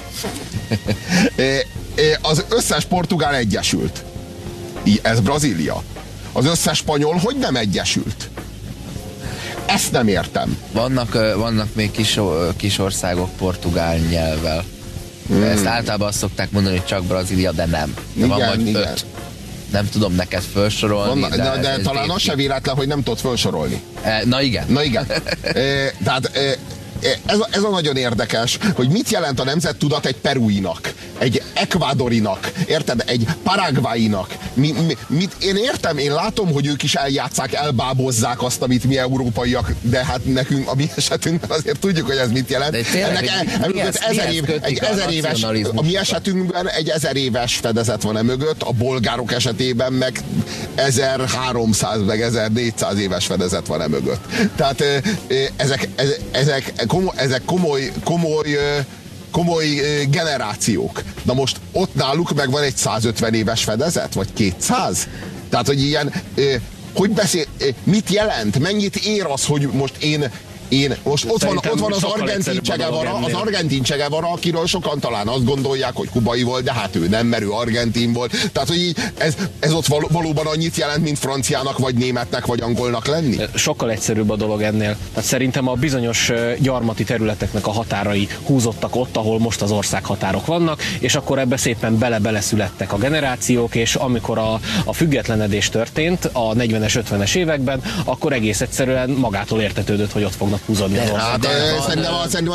Speaker 1: Az összes portugál egyesült. Ez Brazília. Az összes spanyol hogy nem egyesült? Ezt nem értem.
Speaker 3: Vannak még kis országok portugál nyelvvel. Ezt általában azt szokták mondani, hogy csak Brazília, de nem. De van vagy 5. Nem tudom neked felsorolni.
Speaker 1: De talán az se véletlen, hogy nem tudod felsorolni.
Speaker 3: Na igen.
Speaker 1: Tehát ez a nagyon érdekes, hogy mit jelent a nemzettudat egy perúinak, egy ekvádorinak, érted? Egy paraguayinak. Én értem, én látom, hogy ők is eljátszák, elbábozzák azt, amit mi európaiak, de hát nekünk, a mi esetünkben azért tudjuk, hogy ez mit jelent. A mi esetünkben egy 1000 éves fedezet van mögött, a bolgárok esetében meg 1300, meg 1400 éves fedezet van mögött. Tehát ezek komoly generációk. Na most ott náluk meg van egy 150 éves fedezet, vagy 200? Tehát, hogy ilyen, hogy beszél, mit jelent, mennyit ér az, hogy most most ott van az argentin Che Guevara, akiről sokan talán azt gondolják, hogy kubai volt, de hát ő nem, mert ő argentin volt. Tehát, hogy így, ez ott valóban annyit jelent, mint franciának, vagy németnek, vagy angolnak lenni?
Speaker 2: Sokkal egyszerűbb a dolog ennél. Tehát szerintem a bizonyos gyarmati területeknek a határai húzottak ott, ahol most az országhatárok vannak, és akkor ebbe szépen bele születtek a generációk, és amikor a függetlenedés történt a 40-es, 50-es években, akkor egész egyszerűen magától értetődött, hogy ott fognak húzódni az ország.
Speaker 1: Szerintem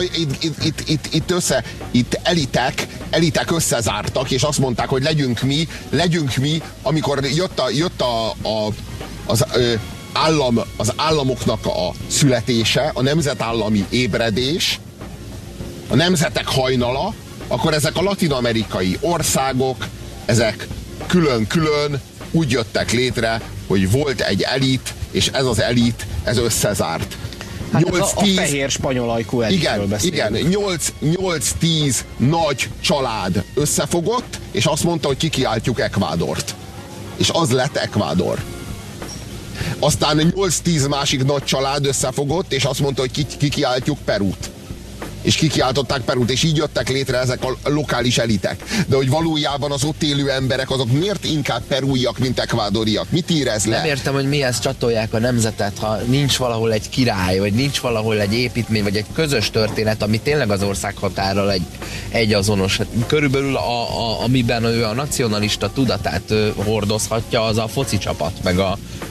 Speaker 1: itt elitek összezártak, és azt mondták, hogy legyünk mi, amikor jött az államoknak a születése, a nemzetállami ébredés, a nemzetek hajnala, akkor ezek a latin-amerikai országok, ezek külön-külön úgy jöttek létre, hogy volt egy elit, és ez az elit, ez összezárt.
Speaker 2: Hát a fehér spanyol ajkú elitről beszélünk.
Speaker 1: Igen, 8-10 nagy család összefogott, és azt mondta, hogy kikiáltjuk Ekvádort. És az lett Ekvádor. Aztán 8-10 másik nagy család összefogott, és azt mondta, hogy kikiáltjuk Perút. És kikiáltották Perút, és így jöttek létre ezek a lokális elitek. De hogy valójában az ott élő emberek, azok miért inkább perúiak, mint ekvádoriak? Mit érez le?
Speaker 3: Nem értem, hogy mihez csatolják a nemzetet, ha nincs valahol egy király, vagy nincs valahol egy építmény, vagy egy közös történet, ami tényleg az ország határral egy azonos. Körülbelül amiben ő a nacionalista tudatát hordozhatja, az a foci csapat, meg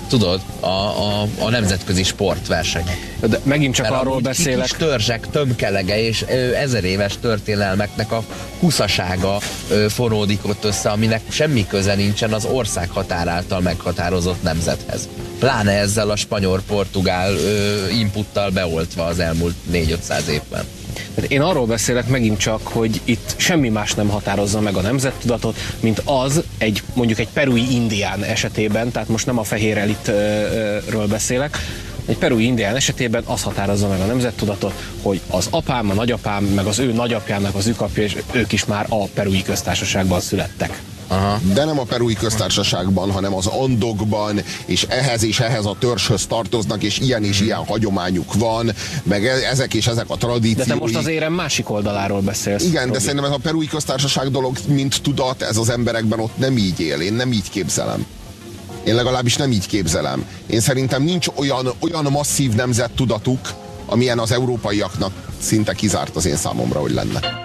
Speaker 3: tudod, a nemzetközi sportversenyek.
Speaker 2: De megint csak
Speaker 3: mert
Speaker 2: arról beszélek.
Speaker 3: Kis törzsek tömkelege és 1000 éves történelmeknek a huszasága fonódik ott össze, aminek semmi köze nincsen az ország határ által meghatározott nemzethez. Pláne ezzel a spanyol-portugál inputtal beoltva az elmúlt 400-500 évben.
Speaker 2: Én arról beszélek megint csak, hogy itt semmi más nem határozza meg a nemzettudatot, mint az mondjuk egy perui indián esetében, tehát most nem a fehér elitről beszélek, egy perui indián esetében az határozza meg a nemzettudatot, hogy az apám, a nagyapám, meg az ő nagyapjának az ükapja, és ők is már a perui köztársaságban születtek.
Speaker 1: Aha. De nem a perui köztársaságban, hanem az Andokban, és ehhez a törzshöz tartoznak, és ilyen hagyományuk van, meg ezek a tradíciói.
Speaker 2: De te most az érem másik oldaláról beszélsz.
Speaker 1: Igen,
Speaker 2: Robi.
Speaker 1: de szerintem ez a perui köztársaság dolog, mint tudat, ez az emberekben ott nem így él, én nem így képzelem. Én legalábbis nem így képzelem. Én szerintem nincs olyan masszív nemzettudatuk, amilyen az európaiaknak szinte kizárt az én számomra, hogy lenne.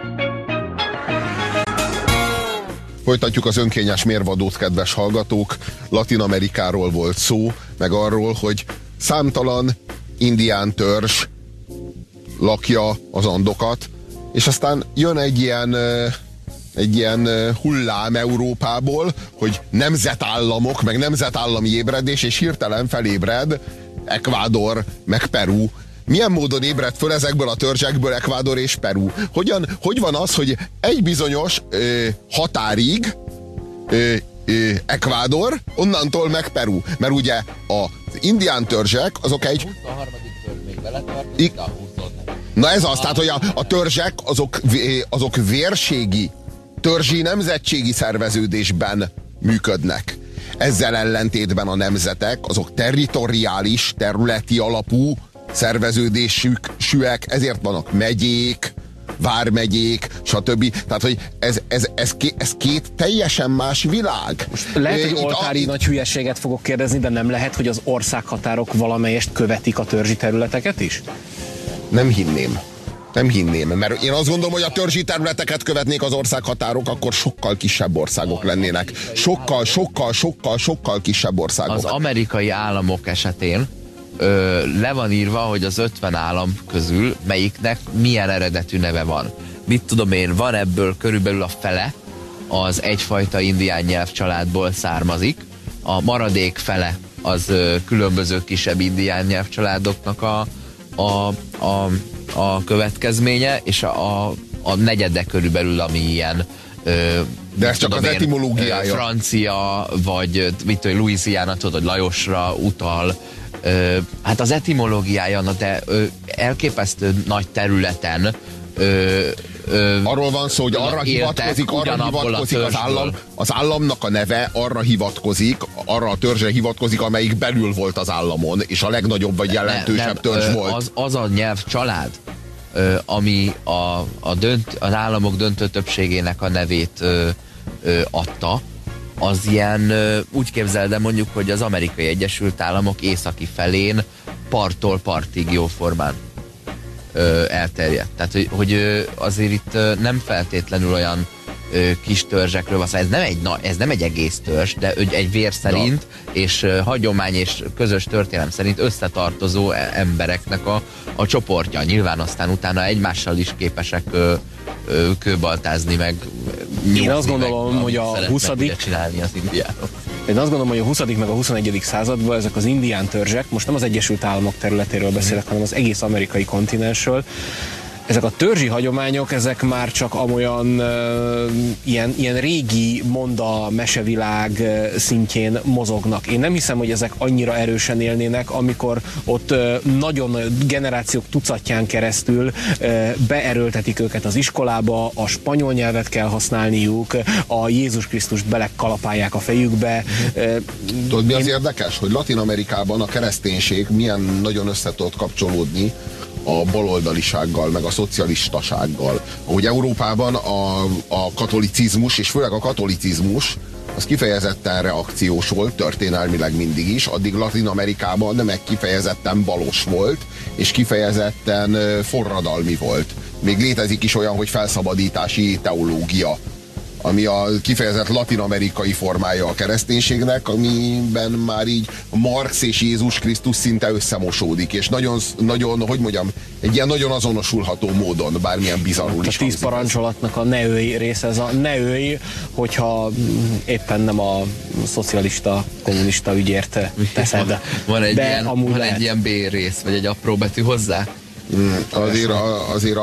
Speaker 1: Folytatjuk az önkényes mérvadót, kedves hallgatók. Latin Amerikáról volt szó, meg arról, hogy számtalan indián törzs lakja az Andokat, és aztán jön egy ilyen hullám Európából, hogy nemzetállamok, meg nemzetállami ébredés, és hirtelen felébred Ecuador, meg Peru. Milyen módon ébredt föl ezekből a törzsekből Ecuador és Peru? Hogy van az, hogy egy bizonyos határig Ecuador, onnantól meg Peru? Mert ugye az indián törzsek, azok egy...
Speaker 3: 23. törzs még vele tartozik, a 24.
Speaker 1: Na ez az, tehát hogy a törzsek azok vérségi, törzsi nemzetségi szerveződésben működnek. Ezzel ellentétben a nemzetek, azok territoriális, területi alapú szerveződésűek, ezért vannak megyék, vármegyék, stb. Tehát, hogy ez két teljesen más világ.
Speaker 2: Most lehet, hogy oltári nagy hülyeséget fogok kérdezni, de nem lehet, hogy az országhatárok valamelyest követik a törzsi területeket is?
Speaker 1: Nem hinném, mert én azt gondolom, hogy a törzsi területeket követnék az országhatárok, akkor sokkal kisebb országok lennének. Sokkal kisebb országok.
Speaker 3: Az amerikai államok esetén le van írva, hogy az 50 állam közül melyiknek milyen eredetű neve van. Mit tudom én, van ebből körülbelül a fele, az egyfajta indián nyelvcsaládból származik, a maradék fele az különböző kisebb indián nyelvcsaládoknak a következménye, és a negyede körülbelül, ami ilyen
Speaker 1: de ez csak az etimológiája.
Speaker 3: Francia, vagy mit tudom, Louisiana, tudod, hogy Lajosra utal. Hát az etimológiája, de elképesztő nagy területen
Speaker 1: arról van szó, hogy arra hivatkozik az államnak a neve arra a törzsre hivatkozik, amelyik belül volt az államon, és a legnagyobb vagy jelentősebb törzs volt.
Speaker 3: Az a nyelvcsalád, ami az államok döntő többségének a nevét adta, az ilyen, úgy képzeld el mondjuk, hogy az Amerikai Egyesült Államok északi felén parttól partig jóformán elterjedt. Tehát, hogy azért itt nem feltétlenül olyan kis törzsekről van, ez nem egy egész törzs, de egy vér szerint és hagyomány és közös történelem szerint összetartozó embereknek a csoportja. Nyilván aztán utána egymással is képesek kőbaltázni, meg
Speaker 2: Én azt gondolom, hogy a 20. Én azt gondolom, hogy a 20. meg a 21. században ezek az indián törzsek, most nem az Egyesült Államok területéről beszélek, hanem az egész amerikai kontinensről, ezek a törzsi hagyományok, ezek már csak amolyan ilyen régi monda mesevilág szintjén mozognak. Én nem hiszem, hogy ezek annyira erősen élnének, amikor ott nagyon generációk tucatján keresztül beerőltetik őket az iskolába, a spanyol nyelvet kell használniuk, a Jézus Krisztust belekalapálják a fejükbe.
Speaker 1: Tudod, mi az érdekes? Hogy Latin Amerikában a kereszténység milyen nagyon össze tudott kapcsolódni a baloldalisággal, meg a szocialistasággal. Ahogy Európában a katolicizmus, és főleg a katolicizmus, az kifejezetten reakciós volt, történelmileg mindig is, addig Latin Amerikában meg kifejezetten balos volt, és kifejezetten forradalmi volt. Még létezik is olyan, hogy felszabadítási teológia ami a kifejezett latin-amerikai formája a kereszténységnek, amiben már így Marx és Jézus Krisztus szinte összemosódik, és nagyon, nagyon, hogy mondjam, egy ilyen nagyon azonosulható módon, bármilyen bizarrul is.
Speaker 2: A 10 parancsolatnak a ne ölj része, ez a ne ölj, hogyha éppen nem a szocialista, kommunista ügyért teszed.
Speaker 3: Van egy ilyen B rész, vagy egy apró betű hozzá?
Speaker 1: Azért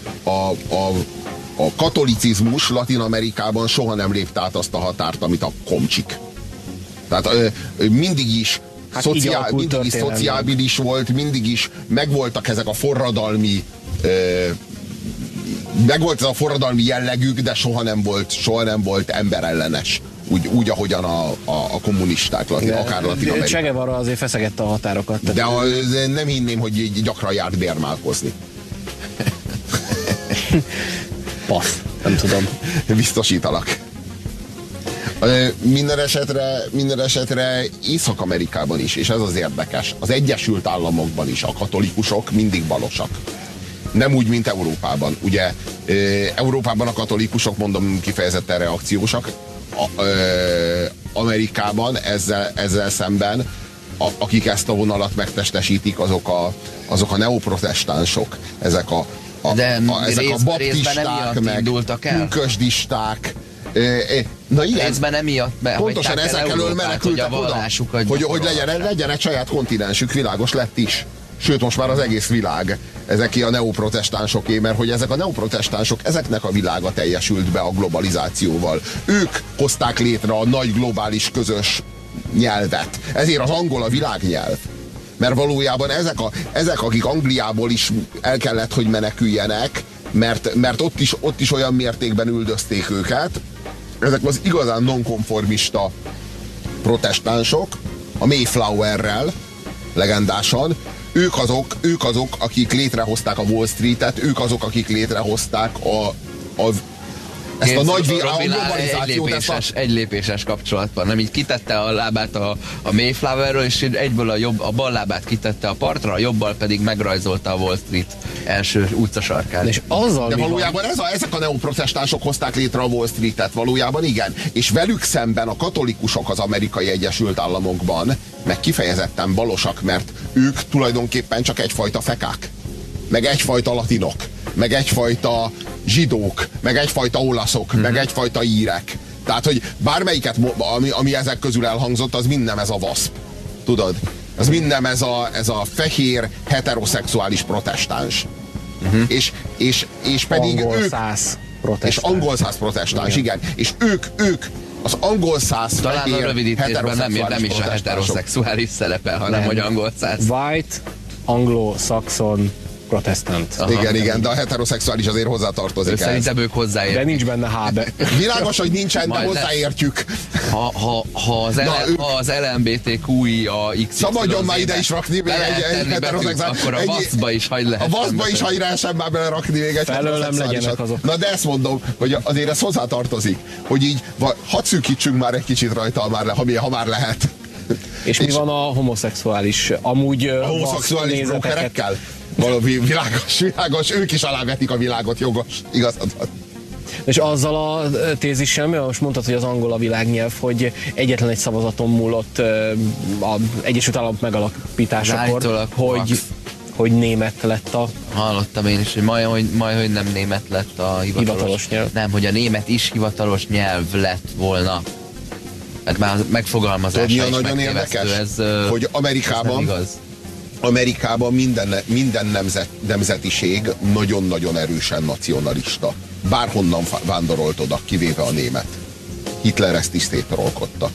Speaker 1: a katolicizmus Latin-Amerikában soha nem lépte át azt a határt, amit a komcsik. Tehát mindig is szociábilis volt, mindig is megvoltak ezek a forradalmi megvolt ez a forradalmi jellegük, de soha nem volt emberellenes. Úgy ahogyan a kommunisták, akár Latin-Amerikában.
Speaker 2: Che Guevara azért feszegette a határokat.
Speaker 1: De nem hinném, hogy gyakran járt bérmálkozni.
Speaker 2: Passz, nem tudom.
Speaker 1: Biztosítalak. Minden esetre Észak-Amerikában is, és ez az érdekes, az Egyesült Államokban is a katolikusok mindig balosak. Nem úgy, mint Európában. Ugye Európában a katolikusok, mondom, kifejezetten reakciósak. Amerikában ezzel szemben akik ezt a vonalat megtestesítik, azok a neoprotestánsok, ezek a baptisták, meg pünkösdisták. Na igen,
Speaker 3: részben emiatt
Speaker 1: pontosan ezek elől menekültek oda, hogy legyen egy saját kontinensük, világos lett is. Sőt, most már az egész világ ezeké a neoprotestánsoké, mert hogy ezek a neoprotestánsok, ezeknek a világa teljesült be a globalizációval. Ők hozták létre a nagy globális közös nyelvet. Ezért az angol a világnyelv. Mert valójában ezek akik Angliából is el kellett, hogy meneküljenek, mert ott is olyan mértékben üldözték őket, ezek az igazán nonkonformista protestánsok, a Mayflowerrel, legendásan, ők azok, akik létrehozták a Wall Street-et, ők azok, akik létrehozták ezt a nagy globalizációt.
Speaker 3: Egy lépéses kapcsolatban, nem így kitette a lábát a Mayflowerről, és egyből a bal lábát kitette a partra, a jobbal pedig megrajzolta a Wall Street első utcasarkát.
Speaker 1: De valójában ezek a neoprotestánsok hozták létre a Wall Street-et, valójában igen. És velük szemben a katolikusok az Amerikai Egyesült Államokban meg kifejezetten balosak, mert ők tulajdonképpen csak egyfajta fekák, meg egyfajta latinok, meg egyfajta zsidók, meg egyfajta olaszok, meg egyfajta írek. Tehát, hogy bármelyiket, ami ezek közül elhangzott, az mind nem ez a VASP. Tudod? Az mind nem ez a fehér, heteroszexuális protestáns. És pedig
Speaker 2: angol száz protestáns.
Speaker 1: És angol száz protestáns, igen. És ők az angol száz
Speaker 3: talán a rövidítésben nem is a heteroszexuális szerepel, hanem hogy angol száz.
Speaker 2: White, anglo-saxon, protestant.
Speaker 1: Igen, de a heteroszexuális azért hozzátartozik.
Speaker 3: Szerintem ők hozzáértünk.
Speaker 2: De nincs benne hábe.
Speaker 1: Világos, hogy nincsen, de hozzáértjük.
Speaker 3: Ha az LMBTQI a X.
Speaker 1: Szabadjon már ide is rakni még egy heteroszexuális.
Speaker 3: Akkor a VASZ-ba is hagy lehet.
Speaker 1: A VASZ-ba is hagy lehessen már belerakni még egy heteroszexuálisat. Na de ezt mondom, hogy azért ez hozzátartozik. Hogy így, hadd szűkítsünk már egy kicsit rajta, ha már lehet.
Speaker 2: És mi van a homoszexuális? Amúgy
Speaker 1: a homoszexuális brókerekkel? Valami világos, ők is alávetik a világot, jogos, igazad van.
Speaker 2: És azzal a tézissel, mert most mondtad, hogy az angol a világnyelv, hogy egyetlen egy szavazaton múlott az Egyesült Államok megalapításakor, hogy német lett a...
Speaker 3: Hallottam én is, hogy majd hogy nem német lett a hivatalos
Speaker 2: nyelv.
Speaker 3: Nem, hogy a német is hivatalos nyelv lett volna. Hát már megfogalmazása is
Speaker 1: nagyon érdekes, hogy Amerikában minden nemzetiség nagyon-nagyon erősen nacionalista. Bárhonnan vándorolt oda, kivéve a német. Hitler ezt is szétrolkodta.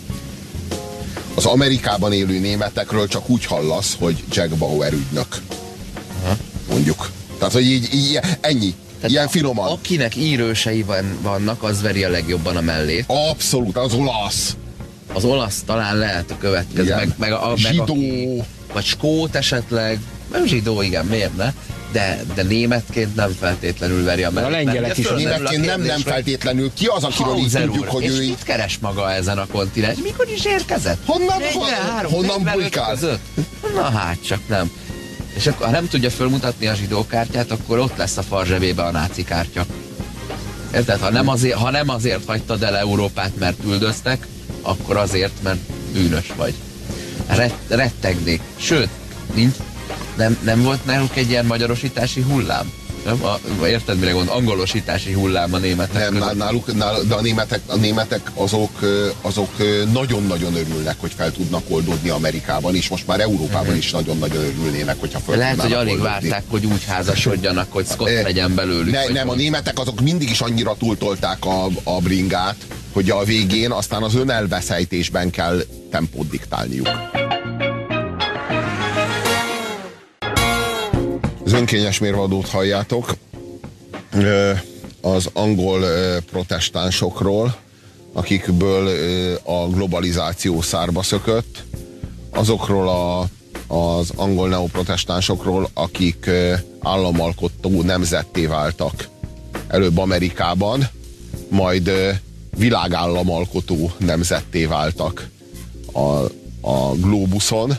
Speaker 1: Az Amerikában élő németekről csak úgy hallasz, hogy Jack Bauer ügynök. Mondjuk. Tehát, hogy így ennyi. Tehát ilyen finoman.
Speaker 3: Akinek írősei vannak, az veri a legjobban a mellét.
Speaker 1: Abszolút, az olasz.
Speaker 3: Az olasz talán lehet a következő. Meg
Speaker 1: zsidó.
Speaker 3: Vagy skót esetleg. Nem zsidó, igen, miért ne? De németként nem feltétlenül veri a mellét.
Speaker 2: A lengyelek is.
Speaker 1: Németként nem feltétlenül. Ki az, akiről így tudjuk, hogy ő így...
Speaker 3: mit keres maga ezen a kontinensen? Mikor is érkezett?
Speaker 1: Honnan bujkál?
Speaker 3: Na hát, csak nem. És akkor, ha nem tudja fölmutatni a zsidó kártyát, akkor ott lesz a farzsebébe a náci kártya. Érted? Ha nem azért hagytad el Európát, mert üldöztek, akkor azért, mert bűnös vagy. Rettegnék. Sőt, nem volt náluk egy ilyen magyarosítási hullám? Érted, mire gond? Angolosítási hullám a németek
Speaker 1: nem, de a németek azok nagyon-nagyon örülnek, hogy fel tudnak oldódni Amerikában, és most már Európában is nagyon-nagyon örülnének, hogyha fel
Speaker 3: lehet, hogy alig
Speaker 1: oldódni.
Speaker 3: várták, hogy úgy házasodjanak, hogy Scott legyen belőlük.
Speaker 1: Nem, a németek azok mindig is annyira túltolták a bringát, hogy a végén aztán az önelveszejtésben kell tempót diktálniuk. Az önkényes mérvadót halljátok az angol protestánsokról, akikből a globalizáció szárba szökött, azokról az angol neoprotestánsokról, akik államalkotó nemzetté váltak. Előbb Amerikában, majd világállamalkotó nemzetté váltak a glóbuszon,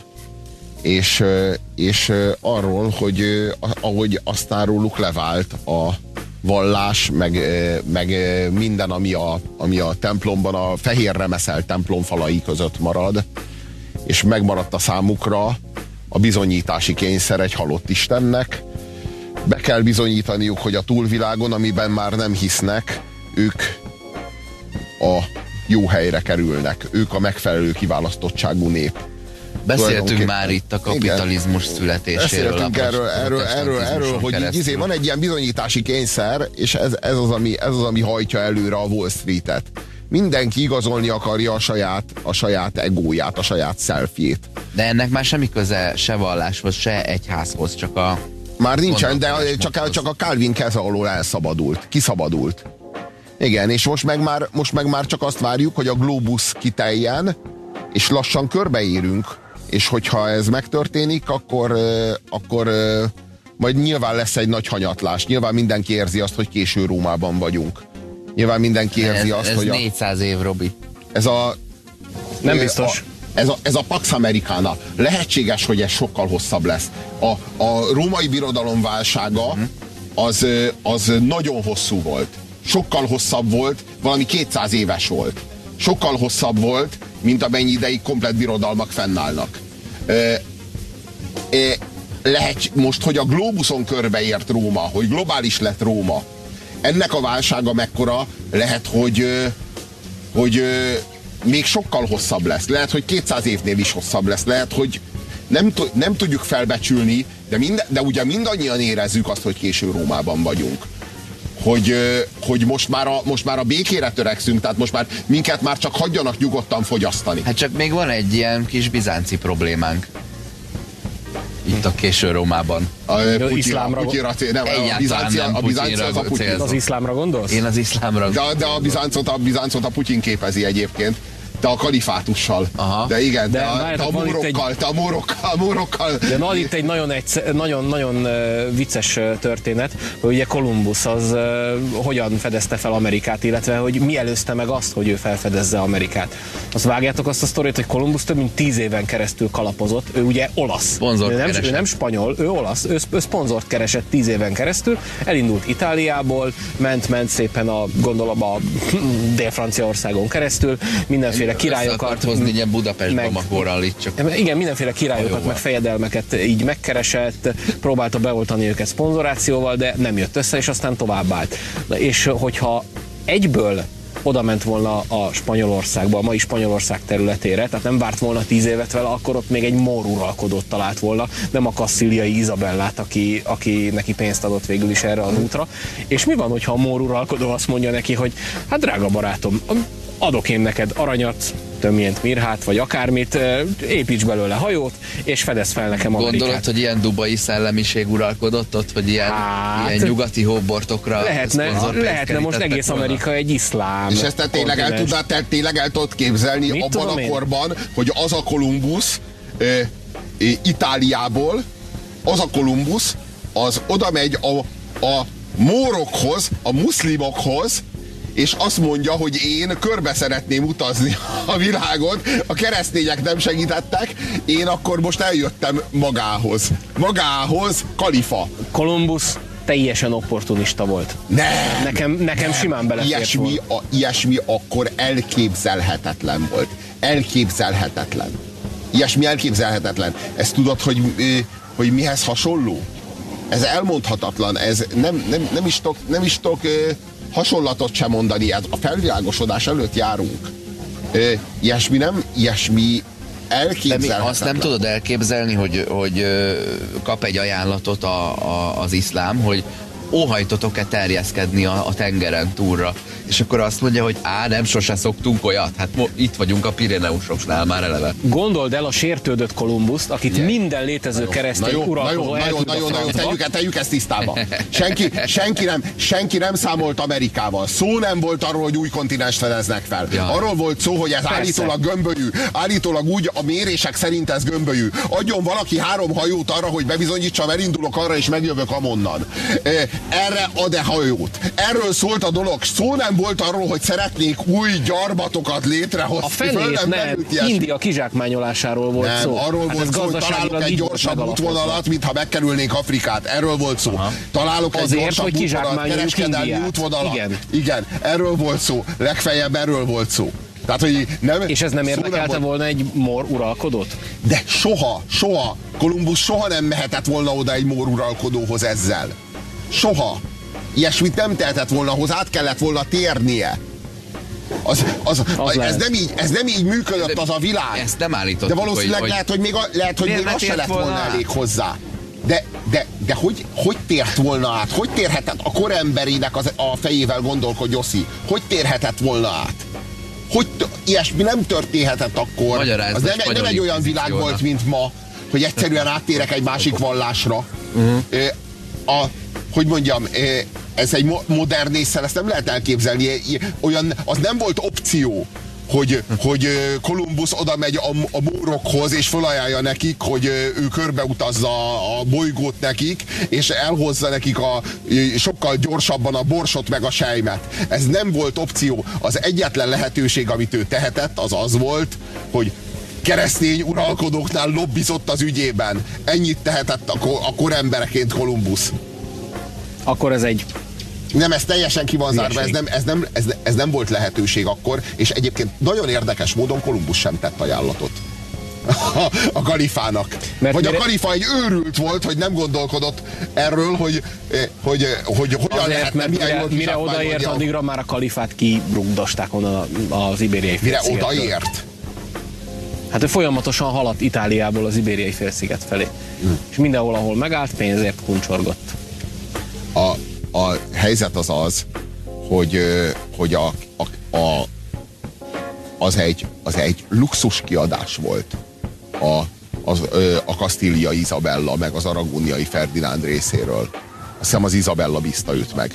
Speaker 1: és arról, hogy ahogy aztán róluk levált a vallás, meg minden, ami a templomban, a fehér remeszel templom falai között marad, és megmaradt a számukra a bizonyítási kényszer egy halott Istennek. Be kell bizonyítaniuk, hogy a túlvilágon, amiben már nem hisznek, ők a jó helyre kerülnek. Ők a megfelelő kiválasztottságú nép.
Speaker 3: Beszéltünk már itt a kapitalizmus születéséről.
Speaker 1: Beszéltünk erről, hogy van egy ilyen bizonyítási kényszer, és ez az, ami hajtja előre a Wall Street-et. Mindenki igazolni akarja a saját egóját, a saját selfjét.
Speaker 3: De ennek már semmi köze se valláshoz, se egyházhoz, csak a...
Speaker 1: Már nincsen, de csak a Calvin keze alól elszabadult, kiszabadult. Igen, és most meg már csak azt várjuk, hogy a glóbusz kiteljen, és lassan körbeérünk, és hogyha ez megtörténik, akkor majd nyilván lesz egy nagy hanyatlás. Nyilván mindenki érzi azt, hogy késő Rómában vagyunk. Nyilván mindenki érzi azt, hogy...
Speaker 3: Ez 400 év, Robi.
Speaker 2: Nem biztos.
Speaker 1: Ez a Pax Americana. Lehetséges, hogy ez sokkal hosszabb lesz. A római birodalom válsága az nagyon hosszú volt. Sokkal hosszabb volt, valami 200 éves volt. Sokkal hosszabb volt, mint amennyi ideig komplett birodalmak fennállnak. Most, hogy a glóbuszon körbeért Róma, hogy globális lett Róma, ennek a válsága mekkora, lehet, hogy még sokkal hosszabb lesz. Lehet, hogy 200 évnél is hosszabb lesz. Lehet, hogy nem tudjuk felbecsülni, de ugye mindannyian érezzük azt, hogy késő Rómában vagyunk. Hogy most már a békére törekszünk, tehát most már minket már csak hagyjanak nyugodtan fogyasztani.
Speaker 3: Hát csak még van egy ilyen kis bizánci problémánk. Itt a késő Rómában.
Speaker 1: A bizánci az a Putyin.
Speaker 2: Az iszlámra gondolsz?
Speaker 3: Én az iszlámra.
Speaker 1: De a Bizáncot a Putyin képezi egyébként. De a kalifátussal. Aha. De igen, te a mórokkal.
Speaker 2: De van itt egy nagyon vicces történet, hogy ugye Kolumbusz az hogyan fedezte fel Amerikát, illetve hogy mi előzte meg azt, hogy ő felfedezze Amerikát. Azt vágjátok azt a sztorit, hogy Kolumbusz több mint 10 éven keresztül kalapozott. Ő ugye olasz. Ő nem spanyol, ő olasz. Ő szponzort keresett 10 éven keresztül. Elindult Itáliából, ment szépen gondolom a Dél-Franciaországon keresztül, mindenféle királyokat
Speaker 3: hozni ilyen Budapestbe Makorral itt csak.
Speaker 2: Igen, mindenféle királyokat, meg fejedelmeket így megkeresett, próbálta beoltani őket szponzorációval, de nem jött össze, és aztán továbbállt. És hogyha egyből oda ment volna a Spanyolországba, a mai Spanyolország területére, tehát nem várt volna 10 évet vele, akkor ott még egy mór uralkodót talált volna, nem a kasszíliai Izabellát, aki neki pénzt adott végül is erre az útra. És mi van, hogyha a mór uralkodó azt mondja neki, hogy hát drága barátom, adok én neked aranyat, tömjént, mirhát, vagy akármit, építs belőle hajót, és fedez fel nekem Amerikát.
Speaker 3: Gondolod, hogy ilyen dubai szellemiség uralkodott ott, hogy ilyen nyugati hóbortokra
Speaker 2: lehetne most egész Amerika egy iszlám.
Speaker 1: És ezt te tényleg el tudod képzelni abban a korban, hogy az a Kolumbusz Itáliából, az a Kolumbusz, az oda megy a mórokhoz, a muszlimokhoz, és azt mondja, hogy én körbe szeretném utazni a világot, a keresztények nem segítettek, én akkor most eljöttem magához, kalifa.
Speaker 2: Kolumbusz teljesen opportunista volt. Nekem simán belefért volna.
Speaker 1: Ilyesmi akkor elképzelhetetlen volt. Elképzelhetetlen. Ilyesmi elképzelhetetlen. Ezt tudod, hogy mihez hasonló? Ez elmondhatatlan. Ez nem is tudok hasonlatot sem mondani. A felvilágosodás előtt járunk. Ilyesmi elképzelhetetlen.
Speaker 3: De azt nem tudod elképzelni, hogy kap egy ajánlatot az iszlám, hogy óhajtotok-e terjeszkedni a tengeren túlra. És akkor azt mondja, hogy nem, sose szoktunk olyat. Hát itt vagyunk a Pireneusoknál már eleve.
Speaker 2: Gondold el a sértődött Kolumbuszt, akit minden létező keresztény uralkodó
Speaker 1: tegyük ezt tisztába. Senki nem számolt Amerikával. Szó nem volt arról, hogy új kontinens fedeznek fel. Ja. Arról volt szó, hogy ez állítólag gömbölyű. Állítólag úgy a mérések szerint ez gömbölyű. Adjon valaki 3 hajót arra, hogy bebizonyítsam, elindulok arra és megjövök amonnan. Erre ad-e hajót? Erről szólt a dolog. Szó nem volt arról, hogy szeretnék új gyarmatokat létrehozni.
Speaker 2: A fenét nem. India kizsákmányolásáról volt szó.
Speaker 1: Arról volt szó, hogy találok egy gyorsabb útvonalat, mintha megkerülnék Afrikát. Erről volt szó. Találok egy gyorsabb útvonalat, kereskedelmi útvonalat. Igen, erről volt szó. Legfeljebb erről volt szó. Tehát, hogy nem,
Speaker 2: és ez nem érdekelte volna egy mór uralkodót?
Speaker 1: De soha. Kolumbusz soha nem mehetett volna oda egy mór uralkodóhoz ezzel. Soha. Ilyesmit nem tehetett volna, ahhoz át kellett volna térnie. Ez nem így működött az a világ.
Speaker 3: Ezt nem állítottuk.
Speaker 1: De valószínűleg lehet, hogy még az se lett volna elég hozzá. De hogy tért volna át? Hogy térhetett a koremberének a fejével gondolkodj, Jossi? Hogy térhetett volna át? Hogy ilyesmi nem történhetett akkor. Az nem egy olyan világ volt, mint ma, hogy egyszerűen áttérek egy másik vallásra. Hogy mondjam, ez egy modern ésszel, ezt nem lehet elképzelni. Az nem volt opció, hogy Kolumbusz oda megy a mórokhoz, és felajánlja nekik, hogy ő körbeutazza a bolygót nekik, és elhozza nekik sokkal gyorsabban a borsot meg a selymet. Ez nem volt opció. Az egyetlen lehetőség, amit ő tehetett, az volt, hogy keresztény uralkodóknál lobbizott az ügyében. Ennyit tehetett a korembereként Kolumbusz.
Speaker 2: Akkor ez egy...
Speaker 1: Nem, ez teljesen ki van zárva, ez nem volt lehetőség akkor, és egyébként nagyon érdekes módon Kolumbusz sem tett ajánlatot a kalifának. Vagy a kalifa egy őrült volt, hogy nem gondolkodott erről, hogy hogyan lehetne milyen jól
Speaker 2: mire odaért, addigra már a kalifát kibrugdosták onnan az ibériai félszigetről.
Speaker 1: Mire odaért?
Speaker 2: Hát ő folyamatosan haladt Itáliából az ibériai félsziget felé. És mindenhol, ahol megállt, pénzért kuncsorgott.
Speaker 1: A helyzet az, hogy az egy luxus kiadás volt a kasztíliai Izabella meg az aragóniai Ferdinánd részéről. Azt hiszem az Izabella bízta őt meg,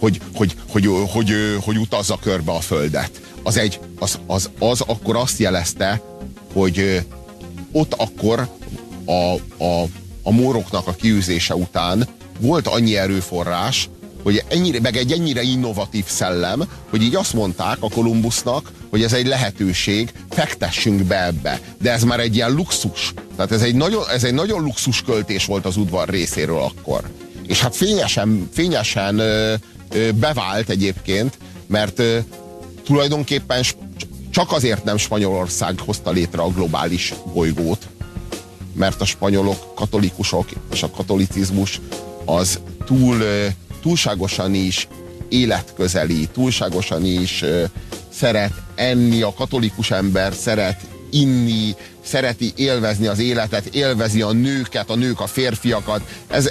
Speaker 1: hogy utazza körbe a földet. Az akkor azt jelezte, hogy ott akkor a móroknak a kiűzése után volt annyi erőforrás, hogy meg egy ennyire innovatív szellem, hogy így azt mondták a Kolumbusznak, hogy ez egy lehetőség, fektessünk be ebbe. De ez már egy ilyen luxus. Tehát ez egy nagyon luxus költés volt az udvar részéről akkor. És hát fényesen bevált egyébként, mert tulajdonképpen csak azért nem Spanyolország hozta létre a globális bolygót, mert a spanyolok katolikusok, és a katolicizmus az túlságosan is életközeli, túlságosan is szeret enni, a katolikus ember szeret inni, szereti élvezni az életet, élvezi a nőket, a nők a férfiakat.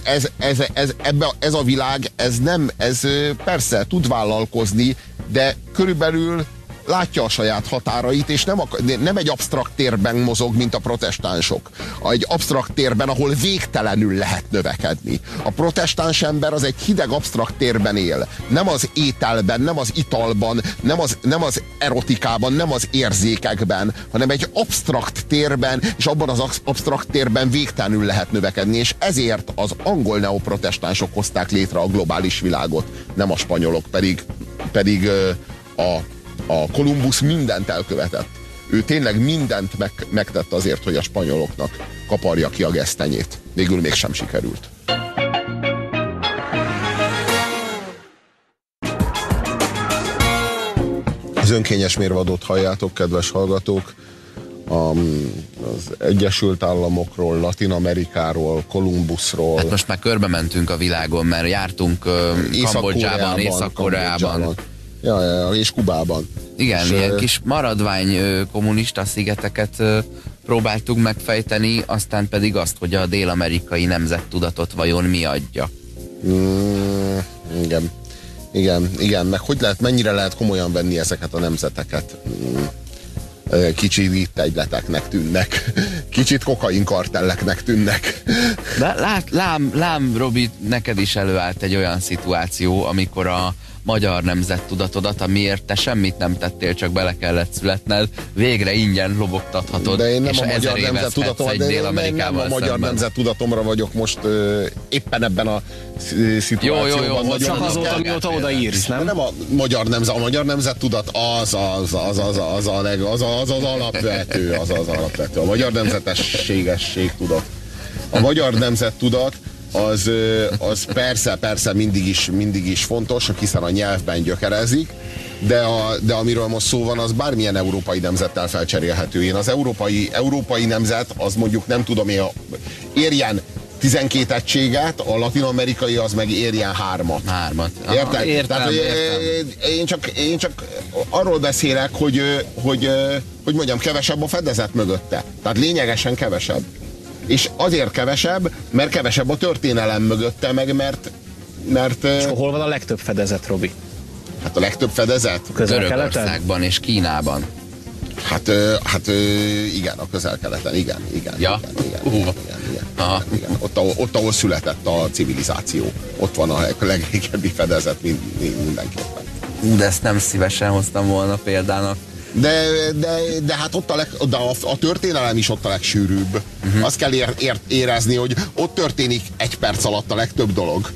Speaker 1: Ez a világ, ez persze tud vállalkozni, de körülbelül látja a saját határait, és nem egy absztrakt térben mozog, mint a protestánsok. Egy absztrakt térben, ahol végtelenül lehet növekedni. A protestáns ember az egy hideg absztrakt térben él. Nem az ételben, nem az italban, nem az erotikában, nem az érzékekben, hanem egy absztrakt térben, és abban az absztrakt térben végtelenül lehet növekedni, és ezért az angol neoprotestánsok hozták létre a globális világot, nem a spanyolok, pedig a Kolumbusz mindent elkövetett. Ő tényleg mindent megtett azért, hogy a spanyoloknak kaparja ki a gesztenyét. Végül mégsem sikerült. Az önkényes mérvadót halljátok, kedves hallgatók. Az Egyesült Államokról, Latin Amerikáról, Kolumbuszról.
Speaker 3: Hát most már körbe mentünk a világon, mert jártunk Kambodzsában, Észak-Koreában.
Speaker 1: Ja, és Kubában.
Speaker 3: Igen, és ilyen kis maradvány kommunista szigeteket próbáltuk megfejteni, aztán pedig azt, hogy a dél-amerikai nemzettudatot vajon mi adja.
Speaker 1: Igen, meg hogy lehet, mennyire lehet komolyan venni ezeket a nemzeteket? Kicsit itt egyleteknek tűnnek, kicsit kokainkartelleknek tűnnek.
Speaker 3: De lám, Robi, neked is előállt egy olyan szituáció, amikor a magyar nemzettudatodat, amiért te semmit nem tettél, csak bele kellett születned, végre ingyen lobogtathatod,
Speaker 1: de én nem
Speaker 3: és
Speaker 1: a magyar
Speaker 3: Dél-Amerikával
Speaker 1: nem a magyar nemzettudatomra vagyok most éppen ebben a szituációban.
Speaker 3: Jó,
Speaker 2: csak azóta, amióta odaírsz, nem?
Speaker 1: Nem a magyar nemzettudat az alapvető, a magyar nemzetességesség tudat. A magyar nemzettudat az persze mindig is fontos, hiszen a nyelvben gyökerezik, de amiről most szó van, az bármilyen európai nemzettel felcserélhető. Én az európai nemzet, az mondjuk nem tudom, érjen 12 egységet, a latin-amerikai az meg érjen 3-at. Érted?
Speaker 3: Értem.
Speaker 1: Én csak arról beszélek, hogy mondjam, kevesebb a fedezet mögötte. Tehát lényegesen kevesebb. És azért kevesebb, mert kevesebb a történelem mögötte, meg mert
Speaker 2: és hol van a legtöbb fedezet, Robi?
Speaker 1: Hát a legtöbb fedezet?
Speaker 3: Közel-Keleten és Kínában.
Speaker 1: Hát igen, a Közel-Keleten, igen.
Speaker 3: Ja?
Speaker 1: Igen. Ott, ahol született a civilizáció. Ott van a legrégebbi fedezet mindenképpen.
Speaker 3: De ezt nem szívesen hoztam volna példának.
Speaker 1: De hát ott a történelem is ott a legsűrűbb. Azt kell érezni, hogy ott történik egy perc alatt a legtöbb dolog.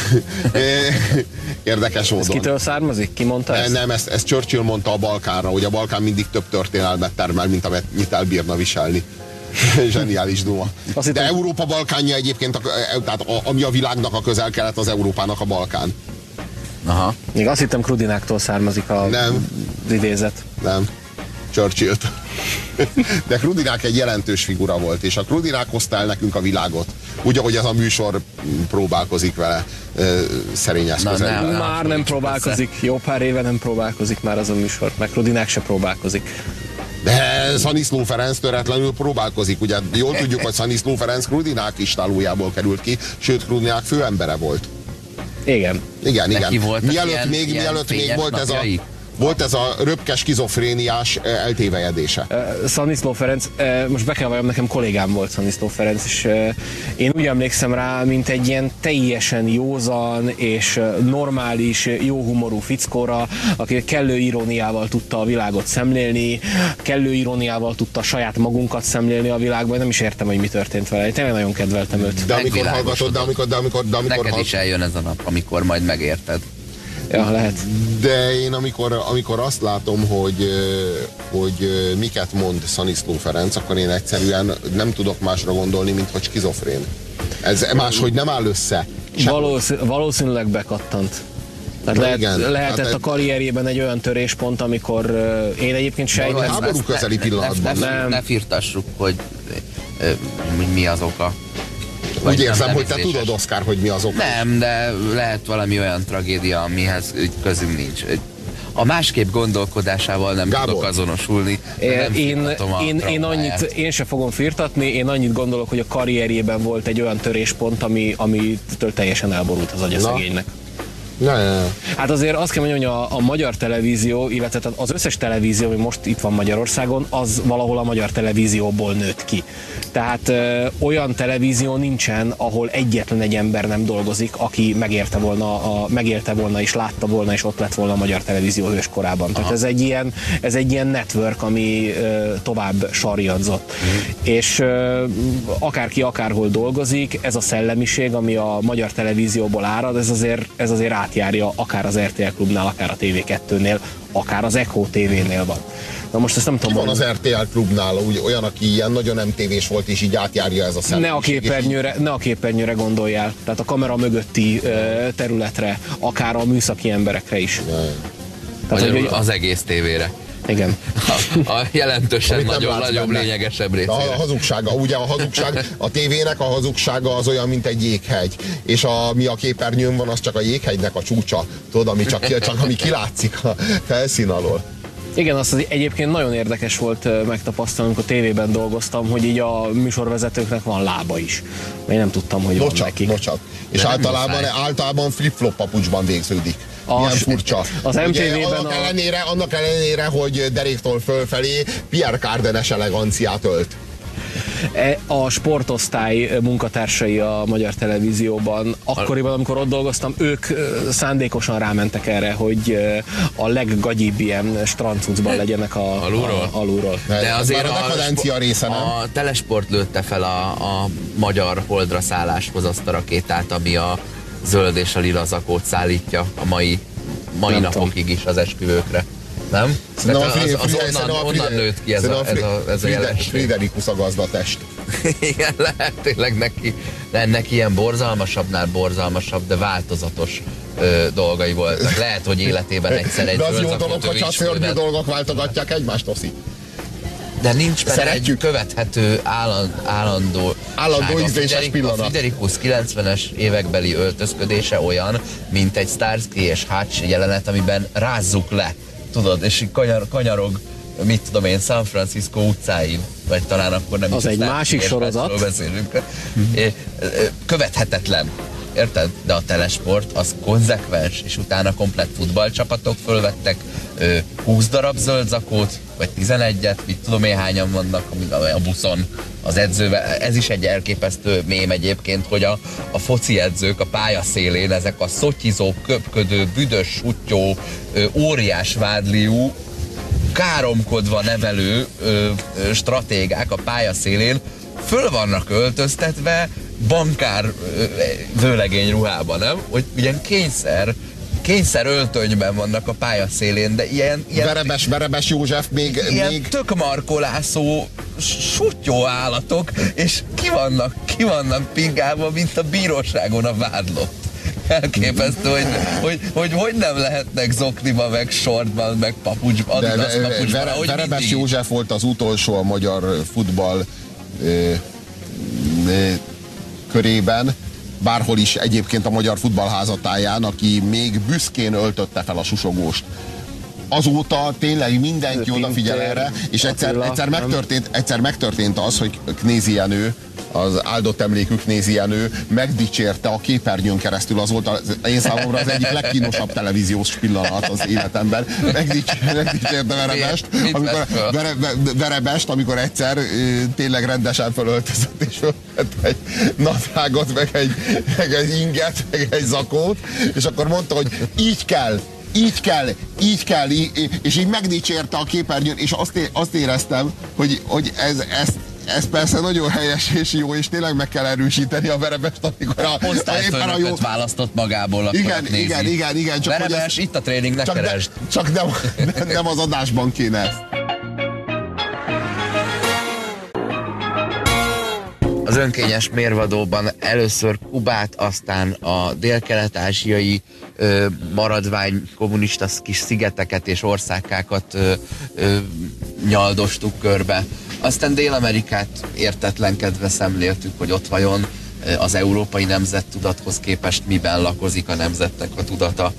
Speaker 1: Érdekes módon.
Speaker 2: Ez kitől származik? Ki mondta ezt?
Speaker 1: Nem, ezt Churchill mondta a Balkánra, hogy a Balkán mindig több történelmet termel, mint amit elbírna viselni. Zseniális duma. De Európa Balkánja egyébként, tehát ami a világnak a Közel-Kelet, az Európának a Balkán.
Speaker 3: Aha.
Speaker 2: Még azt hittem Krudináktól származik az idézet.
Speaker 1: Nem. Churchill-t. De Krudinák egy jelentős figura volt, és a Krudinák hozta el nekünk a világot. Úgy, ahogy ez a műsor próbálkozik vele szerény eszközeivel.
Speaker 2: Már nem próbálkozik. Jó pár éve nem próbálkozik már az a műsor. Meg Krudinák se próbálkozik.
Speaker 1: De Szaniszló Ferenc töretlenül próbálkozik. Ugye jól tudjuk, hogy Szaniszló Ferenc Krudinák istálójából került ki, sőt Krudinák főembere volt.
Speaker 2: Igen.
Speaker 1: Mielőtt még volt ez a röpkes skizofréniás eltévejedése.
Speaker 2: Szaniszló Ferenc, most be kell valljam, nekem kollégám volt Szaniszló Ferenc, és én úgy emlékszem rá, mint egy ilyen teljesen józan és normális, jó humorú fickóra, aki kellő iróniával tudta a világot szemlélni, kellő iróniával tudta saját magunkat szemlélni a világban, nem is értem, hogy mi történt vele. Én tényleg nagyon kedveltem őt.
Speaker 1: De amikor hallgatod, de amikor
Speaker 3: neked is eljön ez a nap, amikor majd megérted.
Speaker 2: Ja, lehet.
Speaker 1: De én amikor azt látom, hogy miket mond Szaniszló Ferenc, akkor én egyszerűen nem tudok másra gondolni, mint hogy skizofrén. Ez máshogy nem áll össze.
Speaker 2: Valószínűleg bekattant. Tehát lehetett a karrierjében egy olyan töréspont, amikor én egyébként sejtem.
Speaker 1: Háború közeli pillanatban.
Speaker 3: Ne firtassuk, hogy mi az oka.
Speaker 1: Úgy érzem, hogy te tudod, Oszkár, hogy mi az oka.
Speaker 3: Nem, de lehet valami olyan tragédia, amihez közünk nincs. A másképp gondolkodásával nem tudok azonosulni.
Speaker 2: Én se fogom firtatni, én annyit gondolok, hogy a karrierjében volt egy olyan töréspont, amitől teljesen elborult az agya szegénynek.
Speaker 1: Ja.
Speaker 2: Hát azért azt kell mondjam, hogy a magyar televízió, illetve az összes televízió, ami most itt van Magyarországon, az valahol a magyar televízióból nőtt ki. Tehát olyan televízió nincsen, ahol egyetlen egy ember nem dolgozik, aki megélte volna és látta volna, és ott lett volna a magyar televízió hőskorában. Tehát ez egy ilyen network, ami tovább sarjadzott. És akárki akárhol dolgozik, ez a szellemiség, ami a magyar televízióból árad, ez azért átjárja akár az RTL Klubnál, akár a TV2-nél, akár az Echo TV-nél van. Na most ezt nem tudom.
Speaker 1: Van az RTL Klubnál olyan, aki ilyen nagyon MTV-s volt, és így átjárja ez a szellemiség.
Speaker 2: Ne a képernyőre gondoljál, tehát a kamera mögötti területre, akár a műszaki emberekre is.
Speaker 3: Magyarul az egész tévére.
Speaker 2: Igen.
Speaker 3: A jelentősen nagyobb, lényegesebb része.
Speaker 1: A hazugsága, ugye a hazugság, a tévének a hazugsága az olyan, mint egy jéghegy. És ami a képernyőn van, az csak a jéghegynek a csúcsa. Tudod, ami kilátszik a felszín alól.
Speaker 2: Igen, azt egyébként nagyon érdekes volt megtapasztalni, amikor tévében dolgoztam, hogy így a műsorvezetőknek van lába is. Én nem tudtam, hogy van nekik.
Speaker 1: Bocsánat. És általában flip-flop papucsban végződik. Milyen furcsa.
Speaker 2: Az MTV-ben
Speaker 1: annak ellenére, hogy deréktől fölfelé Pierre Cárdenas eleganciát ölt.
Speaker 2: A sportosztály munkatársai a Magyar Televízióban, akkoriban, amikor ott dolgoztam, ők szándékosan rámentek erre, hogy a leggagyibb ilyen strandcucban legyenek alulról.
Speaker 1: De azért a dekadencia része, nem?
Speaker 3: A Telesport lőtte fel a magyar holdra szálláshoz azt a rakétát, ami a zöld és a lila zakót szállítja a mai napokig is az esküvőkre. Nem? Onnan nőtt ki ez a jelenség.
Speaker 1: Friderikus a gazdatest.
Speaker 3: Igen, lehet tényleg neki ilyen borzalmasabbnál borzalmasabb, de változatos dolgai voltak. Lehet, hogy életében egyszer egy
Speaker 1: zöld zakót. De az jó dolog, hogy a szörnyű dolgok váltogatják egymást, Oszi.
Speaker 3: De nincs benne egy követhető állandó
Speaker 1: ízléses pillanat.
Speaker 3: A Friderikus 90-es évekbeli öltözködése olyan, mint egy Starsky és Hutch jelenet, amiben rázzuk le. Tudod, és kanyarog, mit tudom én, San Francisco utcáin, vagy talán akkor nem
Speaker 2: az is egy másik sorozat.
Speaker 3: Beszélünk. Követhetetlen. Érted? De a Telesport az konzekvens, és utána komplett futballcsapatok fölvettek 20 darab zöld zakót, vagy 11-et, mit tudom én hányan vannak a buszon az edzővel. Ez is egy elképesztő mém egyébként, hogy a foci edzők a pályaszélén, ezek a szotyizó, köpködő, büdös, suttyó, óriás vádliú, káromkodva nevelő stratégák a pályaszélén föl vannak öltöztetve bankár vőlegény ruhában, nem? Hogy ilyen kényszer öltönyben vannak a pályaszélén, de ilyen
Speaker 1: Verebes József még
Speaker 3: tök markolászó suttyó állatok, és ki vannak pingálva, mint a bíróságon a vádlott. Elképesztő, hogy nem lehetnek zokniba, meg sortban, meg papucsban.
Speaker 1: Verebes József volt az utolsó a magyar futball körében, bárhol is egyébként a magyar futballházatáján, aki még büszkén öltötte fel a susogóst. Azóta tényleg mindenki odafigyel erre, és egyszer megtörtént az, hogy Knézi Jenő, az áldott emlékű Knézi Jenő megdicsérte a képernyőn keresztül, az volt én számomra az egyik legkínosabb televíziós pillanat az életemben. Megdicsérte Verebest, amikor egyszer tényleg rendesen fölöltözött, és fölvett egy nadrágot, meg egy inget, meg egy zakót, és akkor mondta, hogy így kell, és így megdicsérte a képernyőn, és azt éreztem, hogy ez persze nagyon helyes és jó, és tényleg meg kell erősíteni a Verebest, amikor
Speaker 3: éppen a jó választott magából.
Speaker 1: Igen.
Speaker 3: Csak Verebes, itt a tréning, ne keresd.
Speaker 1: Csak nem az adásban kéne ezt.
Speaker 3: Az önkényes mérvadóban először Kubát, aztán a délkelet-ázsiai maradvány kommunista kis szigeteket és országkákat nyaldostuk körbe. Aztán Dél-Amerikát értetlenkedve szemléltük, hogy ott vajon az európai nemzettudathoz képest miben lakozik a nemzetnek a tudata.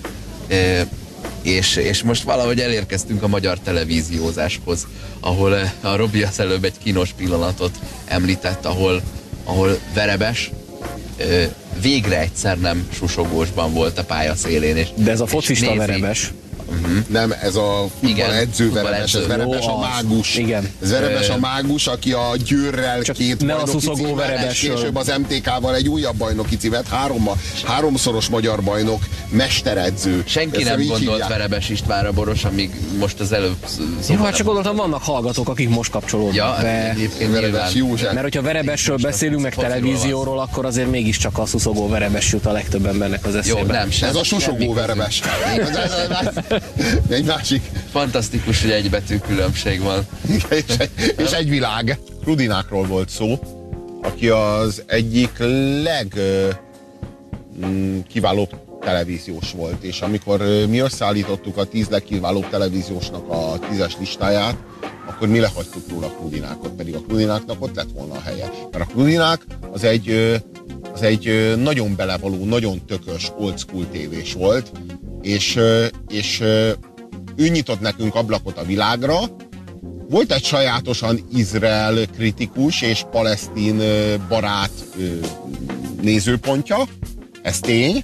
Speaker 3: És most valahogy elérkeztünk a magyar televíziózáshoz, ahol a Robi az előbb egy kínos pillanatot említett, ahol Verebes végre egyszer nem susogósban volt a pályaszélén.
Speaker 2: De ez a focista Verebes.
Speaker 1: Nem, ez a futballedző Verebes, ez Verebes a mágus.
Speaker 2: Igen.
Speaker 1: Ez Verebes a mágus, aki a Győrrel
Speaker 2: csak
Speaker 1: két bajnoki címet, és később az MTK-val egy újabb bajnoki címet, háromszoros magyar bajnok, mesteredző.
Speaker 3: Senki nem gondolt Verebes Istvánra, Boros, amíg most az előbb
Speaker 2: jó, hát csak gondoltam, vannak hallgatók, akik most kapcsolódnak be. Mert hogyha Verebesről beszélünk, meg televízióról, akkor azért mégiscsak a szuszogó Verebes jut a legtöbb embernek az eszébe.
Speaker 3: Jó, nem,
Speaker 1: ez a susogó Verebes. Egy másik.
Speaker 3: Fantasztikus, hogy egy betű különbség van.
Speaker 1: És egy világ. Rudinákról volt szó, aki az egyik legkiválóbb televíziós volt, és amikor mi összeállítottuk a 10 legkiválóbb televíziósnak a 10-es listáját, akkor mi lehagytuk róla a Krudinákot, pedig a Krudináknak ott lett volna a helye. Mert a Krudinák az egy nagyon belevaló, nagyon tökös, old school tévés volt, és ő nyitott nekünk ablakot a világra. Volt egy sajátosan Izrael kritikus és palesztin barát nézőpontja, ez tény,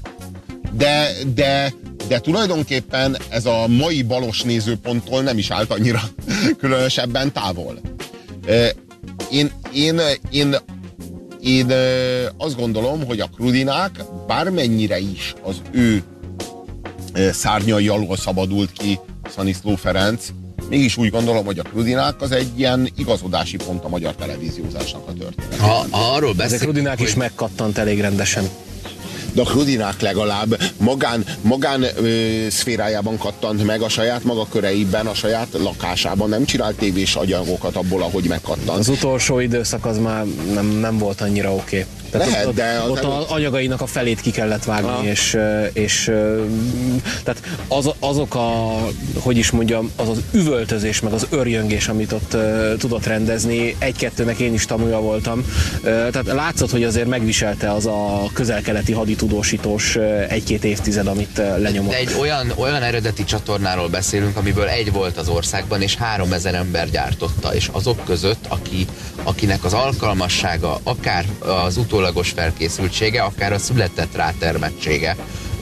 Speaker 1: de tulajdonképpen ez a mai balos nézőponttól nem is állt annyira különösebben távol. Én azt gondolom, hogy a Krudinák bármennyire is az ő szárnyai alól szabadult ki Szaniszló Ferenc, mégis úgy gondolom, hogy a Krudinák az egy ilyen igazodási pont a magyar televíziózásnak a történetében.
Speaker 3: Arról beszélünk,
Speaker 2: ezek Krudinák is megkattant elég rendesen.
Speaker 1: De a Krudinák legalább magán szférájában kattant meg, a saját maga köreiben, a saját lakásában, nem csinált tévés agyagokat abból, ahogy megkattant.
Speaker 2: Az utolsó időszak az már nem volt annyira oké.
Speaker 1: Lehet, de
Speaker 2: ott az anyagainak a felét ki kellett vágni, és tehát azok hogy is mondjam, az üvöltözés, meg az örjöngés, amit ott tudott rendezni, egy-kettőnek én is tanulja voltam. Tehát látszott, hogy azért megviselte az a közel-keleti haditudósítós egy-két évtized, amit lenyomott.
Speaker 3: De egy olyan eredeti csatornáról beszélünk, amiből egy volt az országban, és 3000 ember gyártotta, és azok között, akinek az alkalmassága, akár az utólagos felkészültsége, akár a született rátermettsége,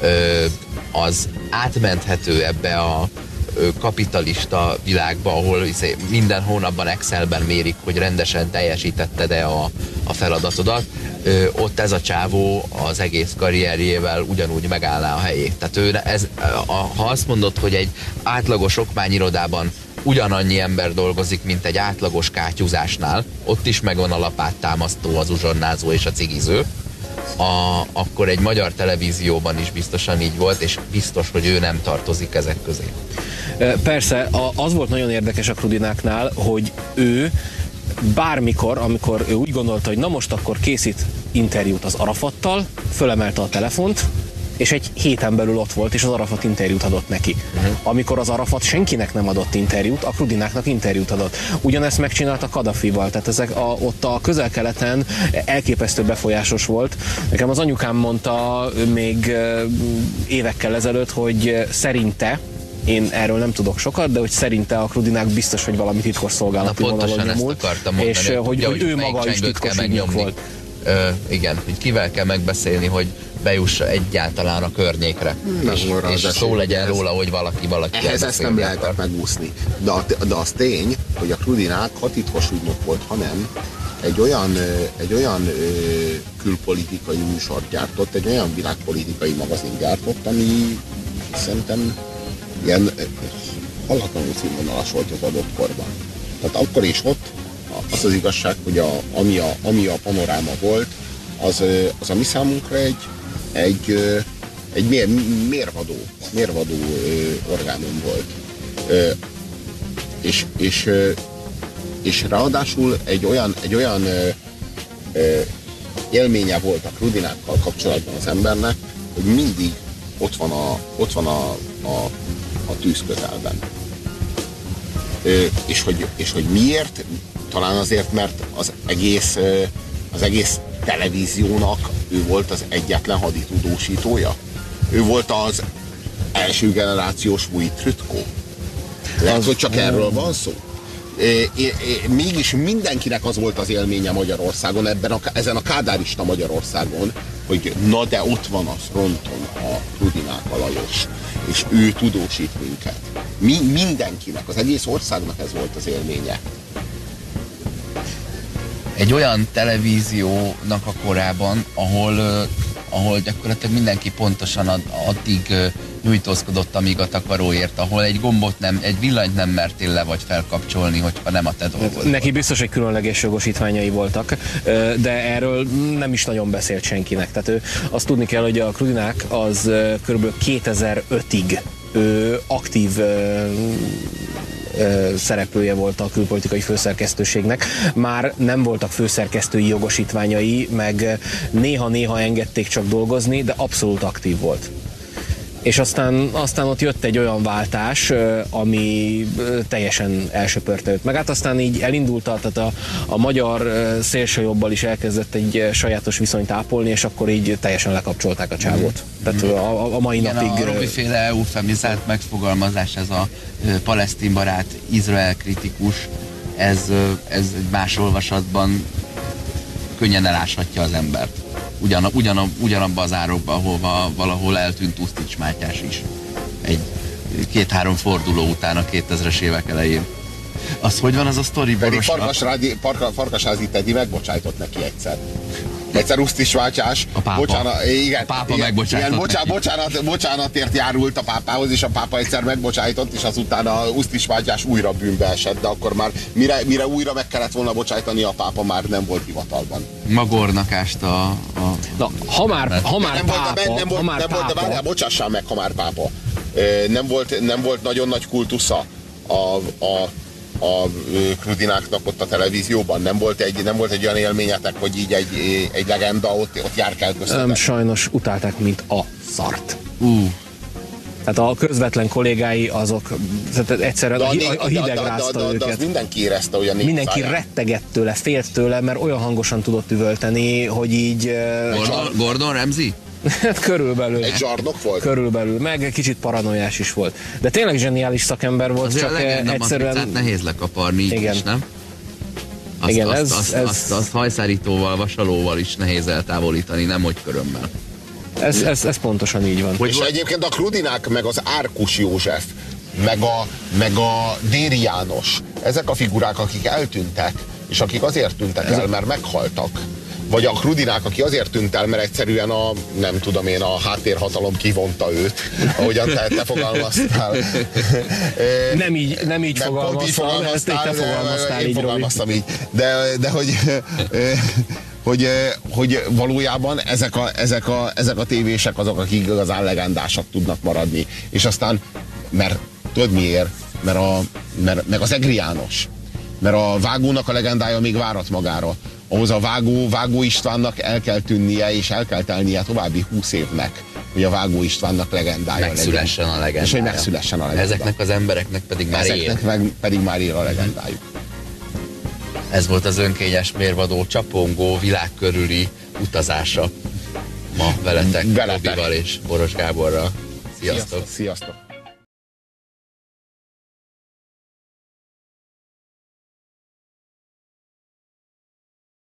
Speaker 3: az átmenthető ebbe a kapitalista világba, ahol minden hónapban Excelben mérik, hogy rendesen teljesítetted-e a feladatodat. Ott ez a csávó az egész karrierjével ugyanúgy megállná a helyét. Tehát ha azt mondod, hogy egy átlagos okmányirodában ugyanannyi ember dolgozik, mint egy átlagos kátyúzásnál, ott is megvan a lapáttámasztó, az uzsonnázó és a cigiző, akkor egy magyar televízióban is biztosan így volt, és biztos, hogy ő nem tartozik ezek közé.
Speaker 2: Persze, az volt nagyon érdekes a Krudináknál, hogy ő bármikor, amikor ő úgy gondolta, hogy na most akkor készít interjút az Arafattal, fölemelte a telefont, és egy héten belül ott volt, és az Arafat interjút adott neki. Amikor az Arafat senkinek nem adott interjút, a Krudináknak interjút adott. Ugyanezt megcsinálta Kadafival, tehát ott a Közel-Keleten elképesztő befolyásos volt. Nekem az anyukám mondta még évekkel ezelőtt, hogy szerinte, én erről nem tudok sokat, de hogy szerinte a Krudinák biztos, hogy valami titkos szolgálati vonalon nyomult, és hogy ő maga is titkos ügynök volt.
Speaker 3: Igen, hogy kivel kell megbeszélni, hogy bejussa egyáltalán a környékre. És szó legyen róla, hogy valaki
Speaker 1: ehhez ezt nem lehetett megúszni. De az tény, hogy a Krudinák ha titkos ügynök volt, hanem egy olyan külpolitikai műsort gyártott, egy olyan világpolitikai magazin gyártott, ami szerintem ilyen hallatlanul színvonalas volt az adott korban. Tehát akkor is ott az igazság, hogy ami a panoráma volt, az a mi számunkra egy mérvadó orgánum volt. És ráadásul egy olyan élménye volt a Krudinákkal kapcsolatban az embernek, hogy mindig ott van a tűz közelben. És hogy miért? Talán azért, mert az egész televíziónak ő volt az egyetlen haditudósítója. Ő volt az első generációs Wojtrytko. Lehet, hogy csak erről van szó. Mégis mindenkinek az volt az élménye Magyarországon, ezen a kádárista Magyarországon, hogy na de ott van a fronton a Krudinák Lajos, és ő tudósít minket. Mindenkinek, az egész országnak ez volt az élménye.
Speaker 3: Egy olyan televíziónak a korában, ahol gyakorlatilag mindenki pontosan addig nyújtózkodott, amíg a takaróért, ahol egy villanyt nem mertél le vagy felkapcsolni, hogyha nem a te dolgod.
Speaker 2: Neki biztos, hogy különleges jogosítványai voltak, de erről nem is nagyon beszélt senkinek. Tehát azt tudni kell, hogy a Krudinák az kb. 2005-ig aktív szereplője volt a külpolitikai főszerkesztőségnek. Már nem voltak főszerkesztői jogosítványai, meg néha-néha engedték csak dolgozni, de abszolút aktív volt. És aztán ott jött egy olyan váltás, ami teljesen elsöpörte őt. Meg hát aztán így elindult, tehát a magyar szélsőjobbal is elkezdett egy sajátos viszonyt ápolni, és akkor így teljesen lekapcsolták a csávót. Tehát a mai napig...
Speaker 3: A Robi-féle eufemizált megfogalmazás, ez a palesztinbarát, Izrael kritikus, ez egy más olvasatban könnyen eláshatja az embert. Ugyanabba az árokba, ahova valahol eltűnt Usztics Mátyás is. Egy 2-3 forduló után a 2000-es évek elején. Az hogy van az a sztori Borosnak?
Speaker 1: Farkasházi Teddy megbocsájtott neki egyszer. Egyszer Usztics Mátyás.
Speaker 3: A pápa.
Speaker 1: A
Speaker 3: pápa megbocsájtott
Speaker 1: bocsánatért járult a pápához, és a pápa egyszer megbocsájtott, és azután a Usztics Mátyás újra bűnbe esett, de akkor már mire újra meg kellett volna bocsájtani, a pápa már nem volt hivatalban.
Speaker 3: Magornak ásta
Speaker 2: Na, ha már pápa...
Speaker 1: Várjál, bocsássál meg, ha már pápa. Nem volt nagyon nagy kultusza a Krudináknak ott a televízióban? Nem volt egy olyan élményetek, hogy így egy legenda ott jár kell köztetek?
Speaker 2: Sajnos utálták, mint a szart. Tehát a közvetlen kollégái azok egyszerűen a hideg rázta őket.
Speaker 1: De az mindenki érezte, hogy a
Speaker 2: mindenki rettegett tőle, félt tőle, mert olyan hangosan tudott üvölteni, hogy így...
Speaker 3: Gordon Ramsay?
Speaker 2: Körülbelül.
Speaker 1: Egy zsarnok volt?
Speaker 2: Körülbelül, meg kicsit paranoiás is volt. De tényleg zseniális szakember volt,
Speaker 3: azért
Speaker 2: csak egyszerűen...
Speaker 3: nehéz lekaparni, igen. Is, nem? Azt hajszárítóval, vasalóval is nehéz eltávolítani, nem hogy körömmel.
Speaker 2: Ez pontosan így van.
Speaker 1: És egyébként a Krudinák, meg az Árkus József, meg a Déri János, ezek a figurák, akik eltűntek, és akik azért tűntek el, mert meghaltak. Vagy a Krudinák, aki azért tűnt el, mert egyszerűen a háttérhatalom kivonta őt, ahogyan te fogalmaztál.
Speaker 2: Nem így fogalmaztál, ezt te fogalmaztál így,
Speaker 1: fogalmaztam így. De hogy valójában ezek a tévések azok, akik igazán legendásak tudnak maradni. És aztán, mert tudod miért? Mert az Egri János. Mert a Vágónak a legendája még várat magára. Ahhoz a Vágó Istvánnak el kell tűnnie, és el kell telnie további 20 évnek, hogy a Vágó Istvánnak legendája
Speaker 3: megszülessen a legendája.
Speaker 1: És hogy megszülessen a legenda.
Speaker 3: Ezeknek az embereknek pedig már
Speaker 1: pedig már él a legendájuk.
Speaker 3: Ez volt az önkényes mérvadó csapongó világkörüli utazása ma veletek, Robival és Boros Gáborral. Sziasztok!
Speaker 1: Sziasztok!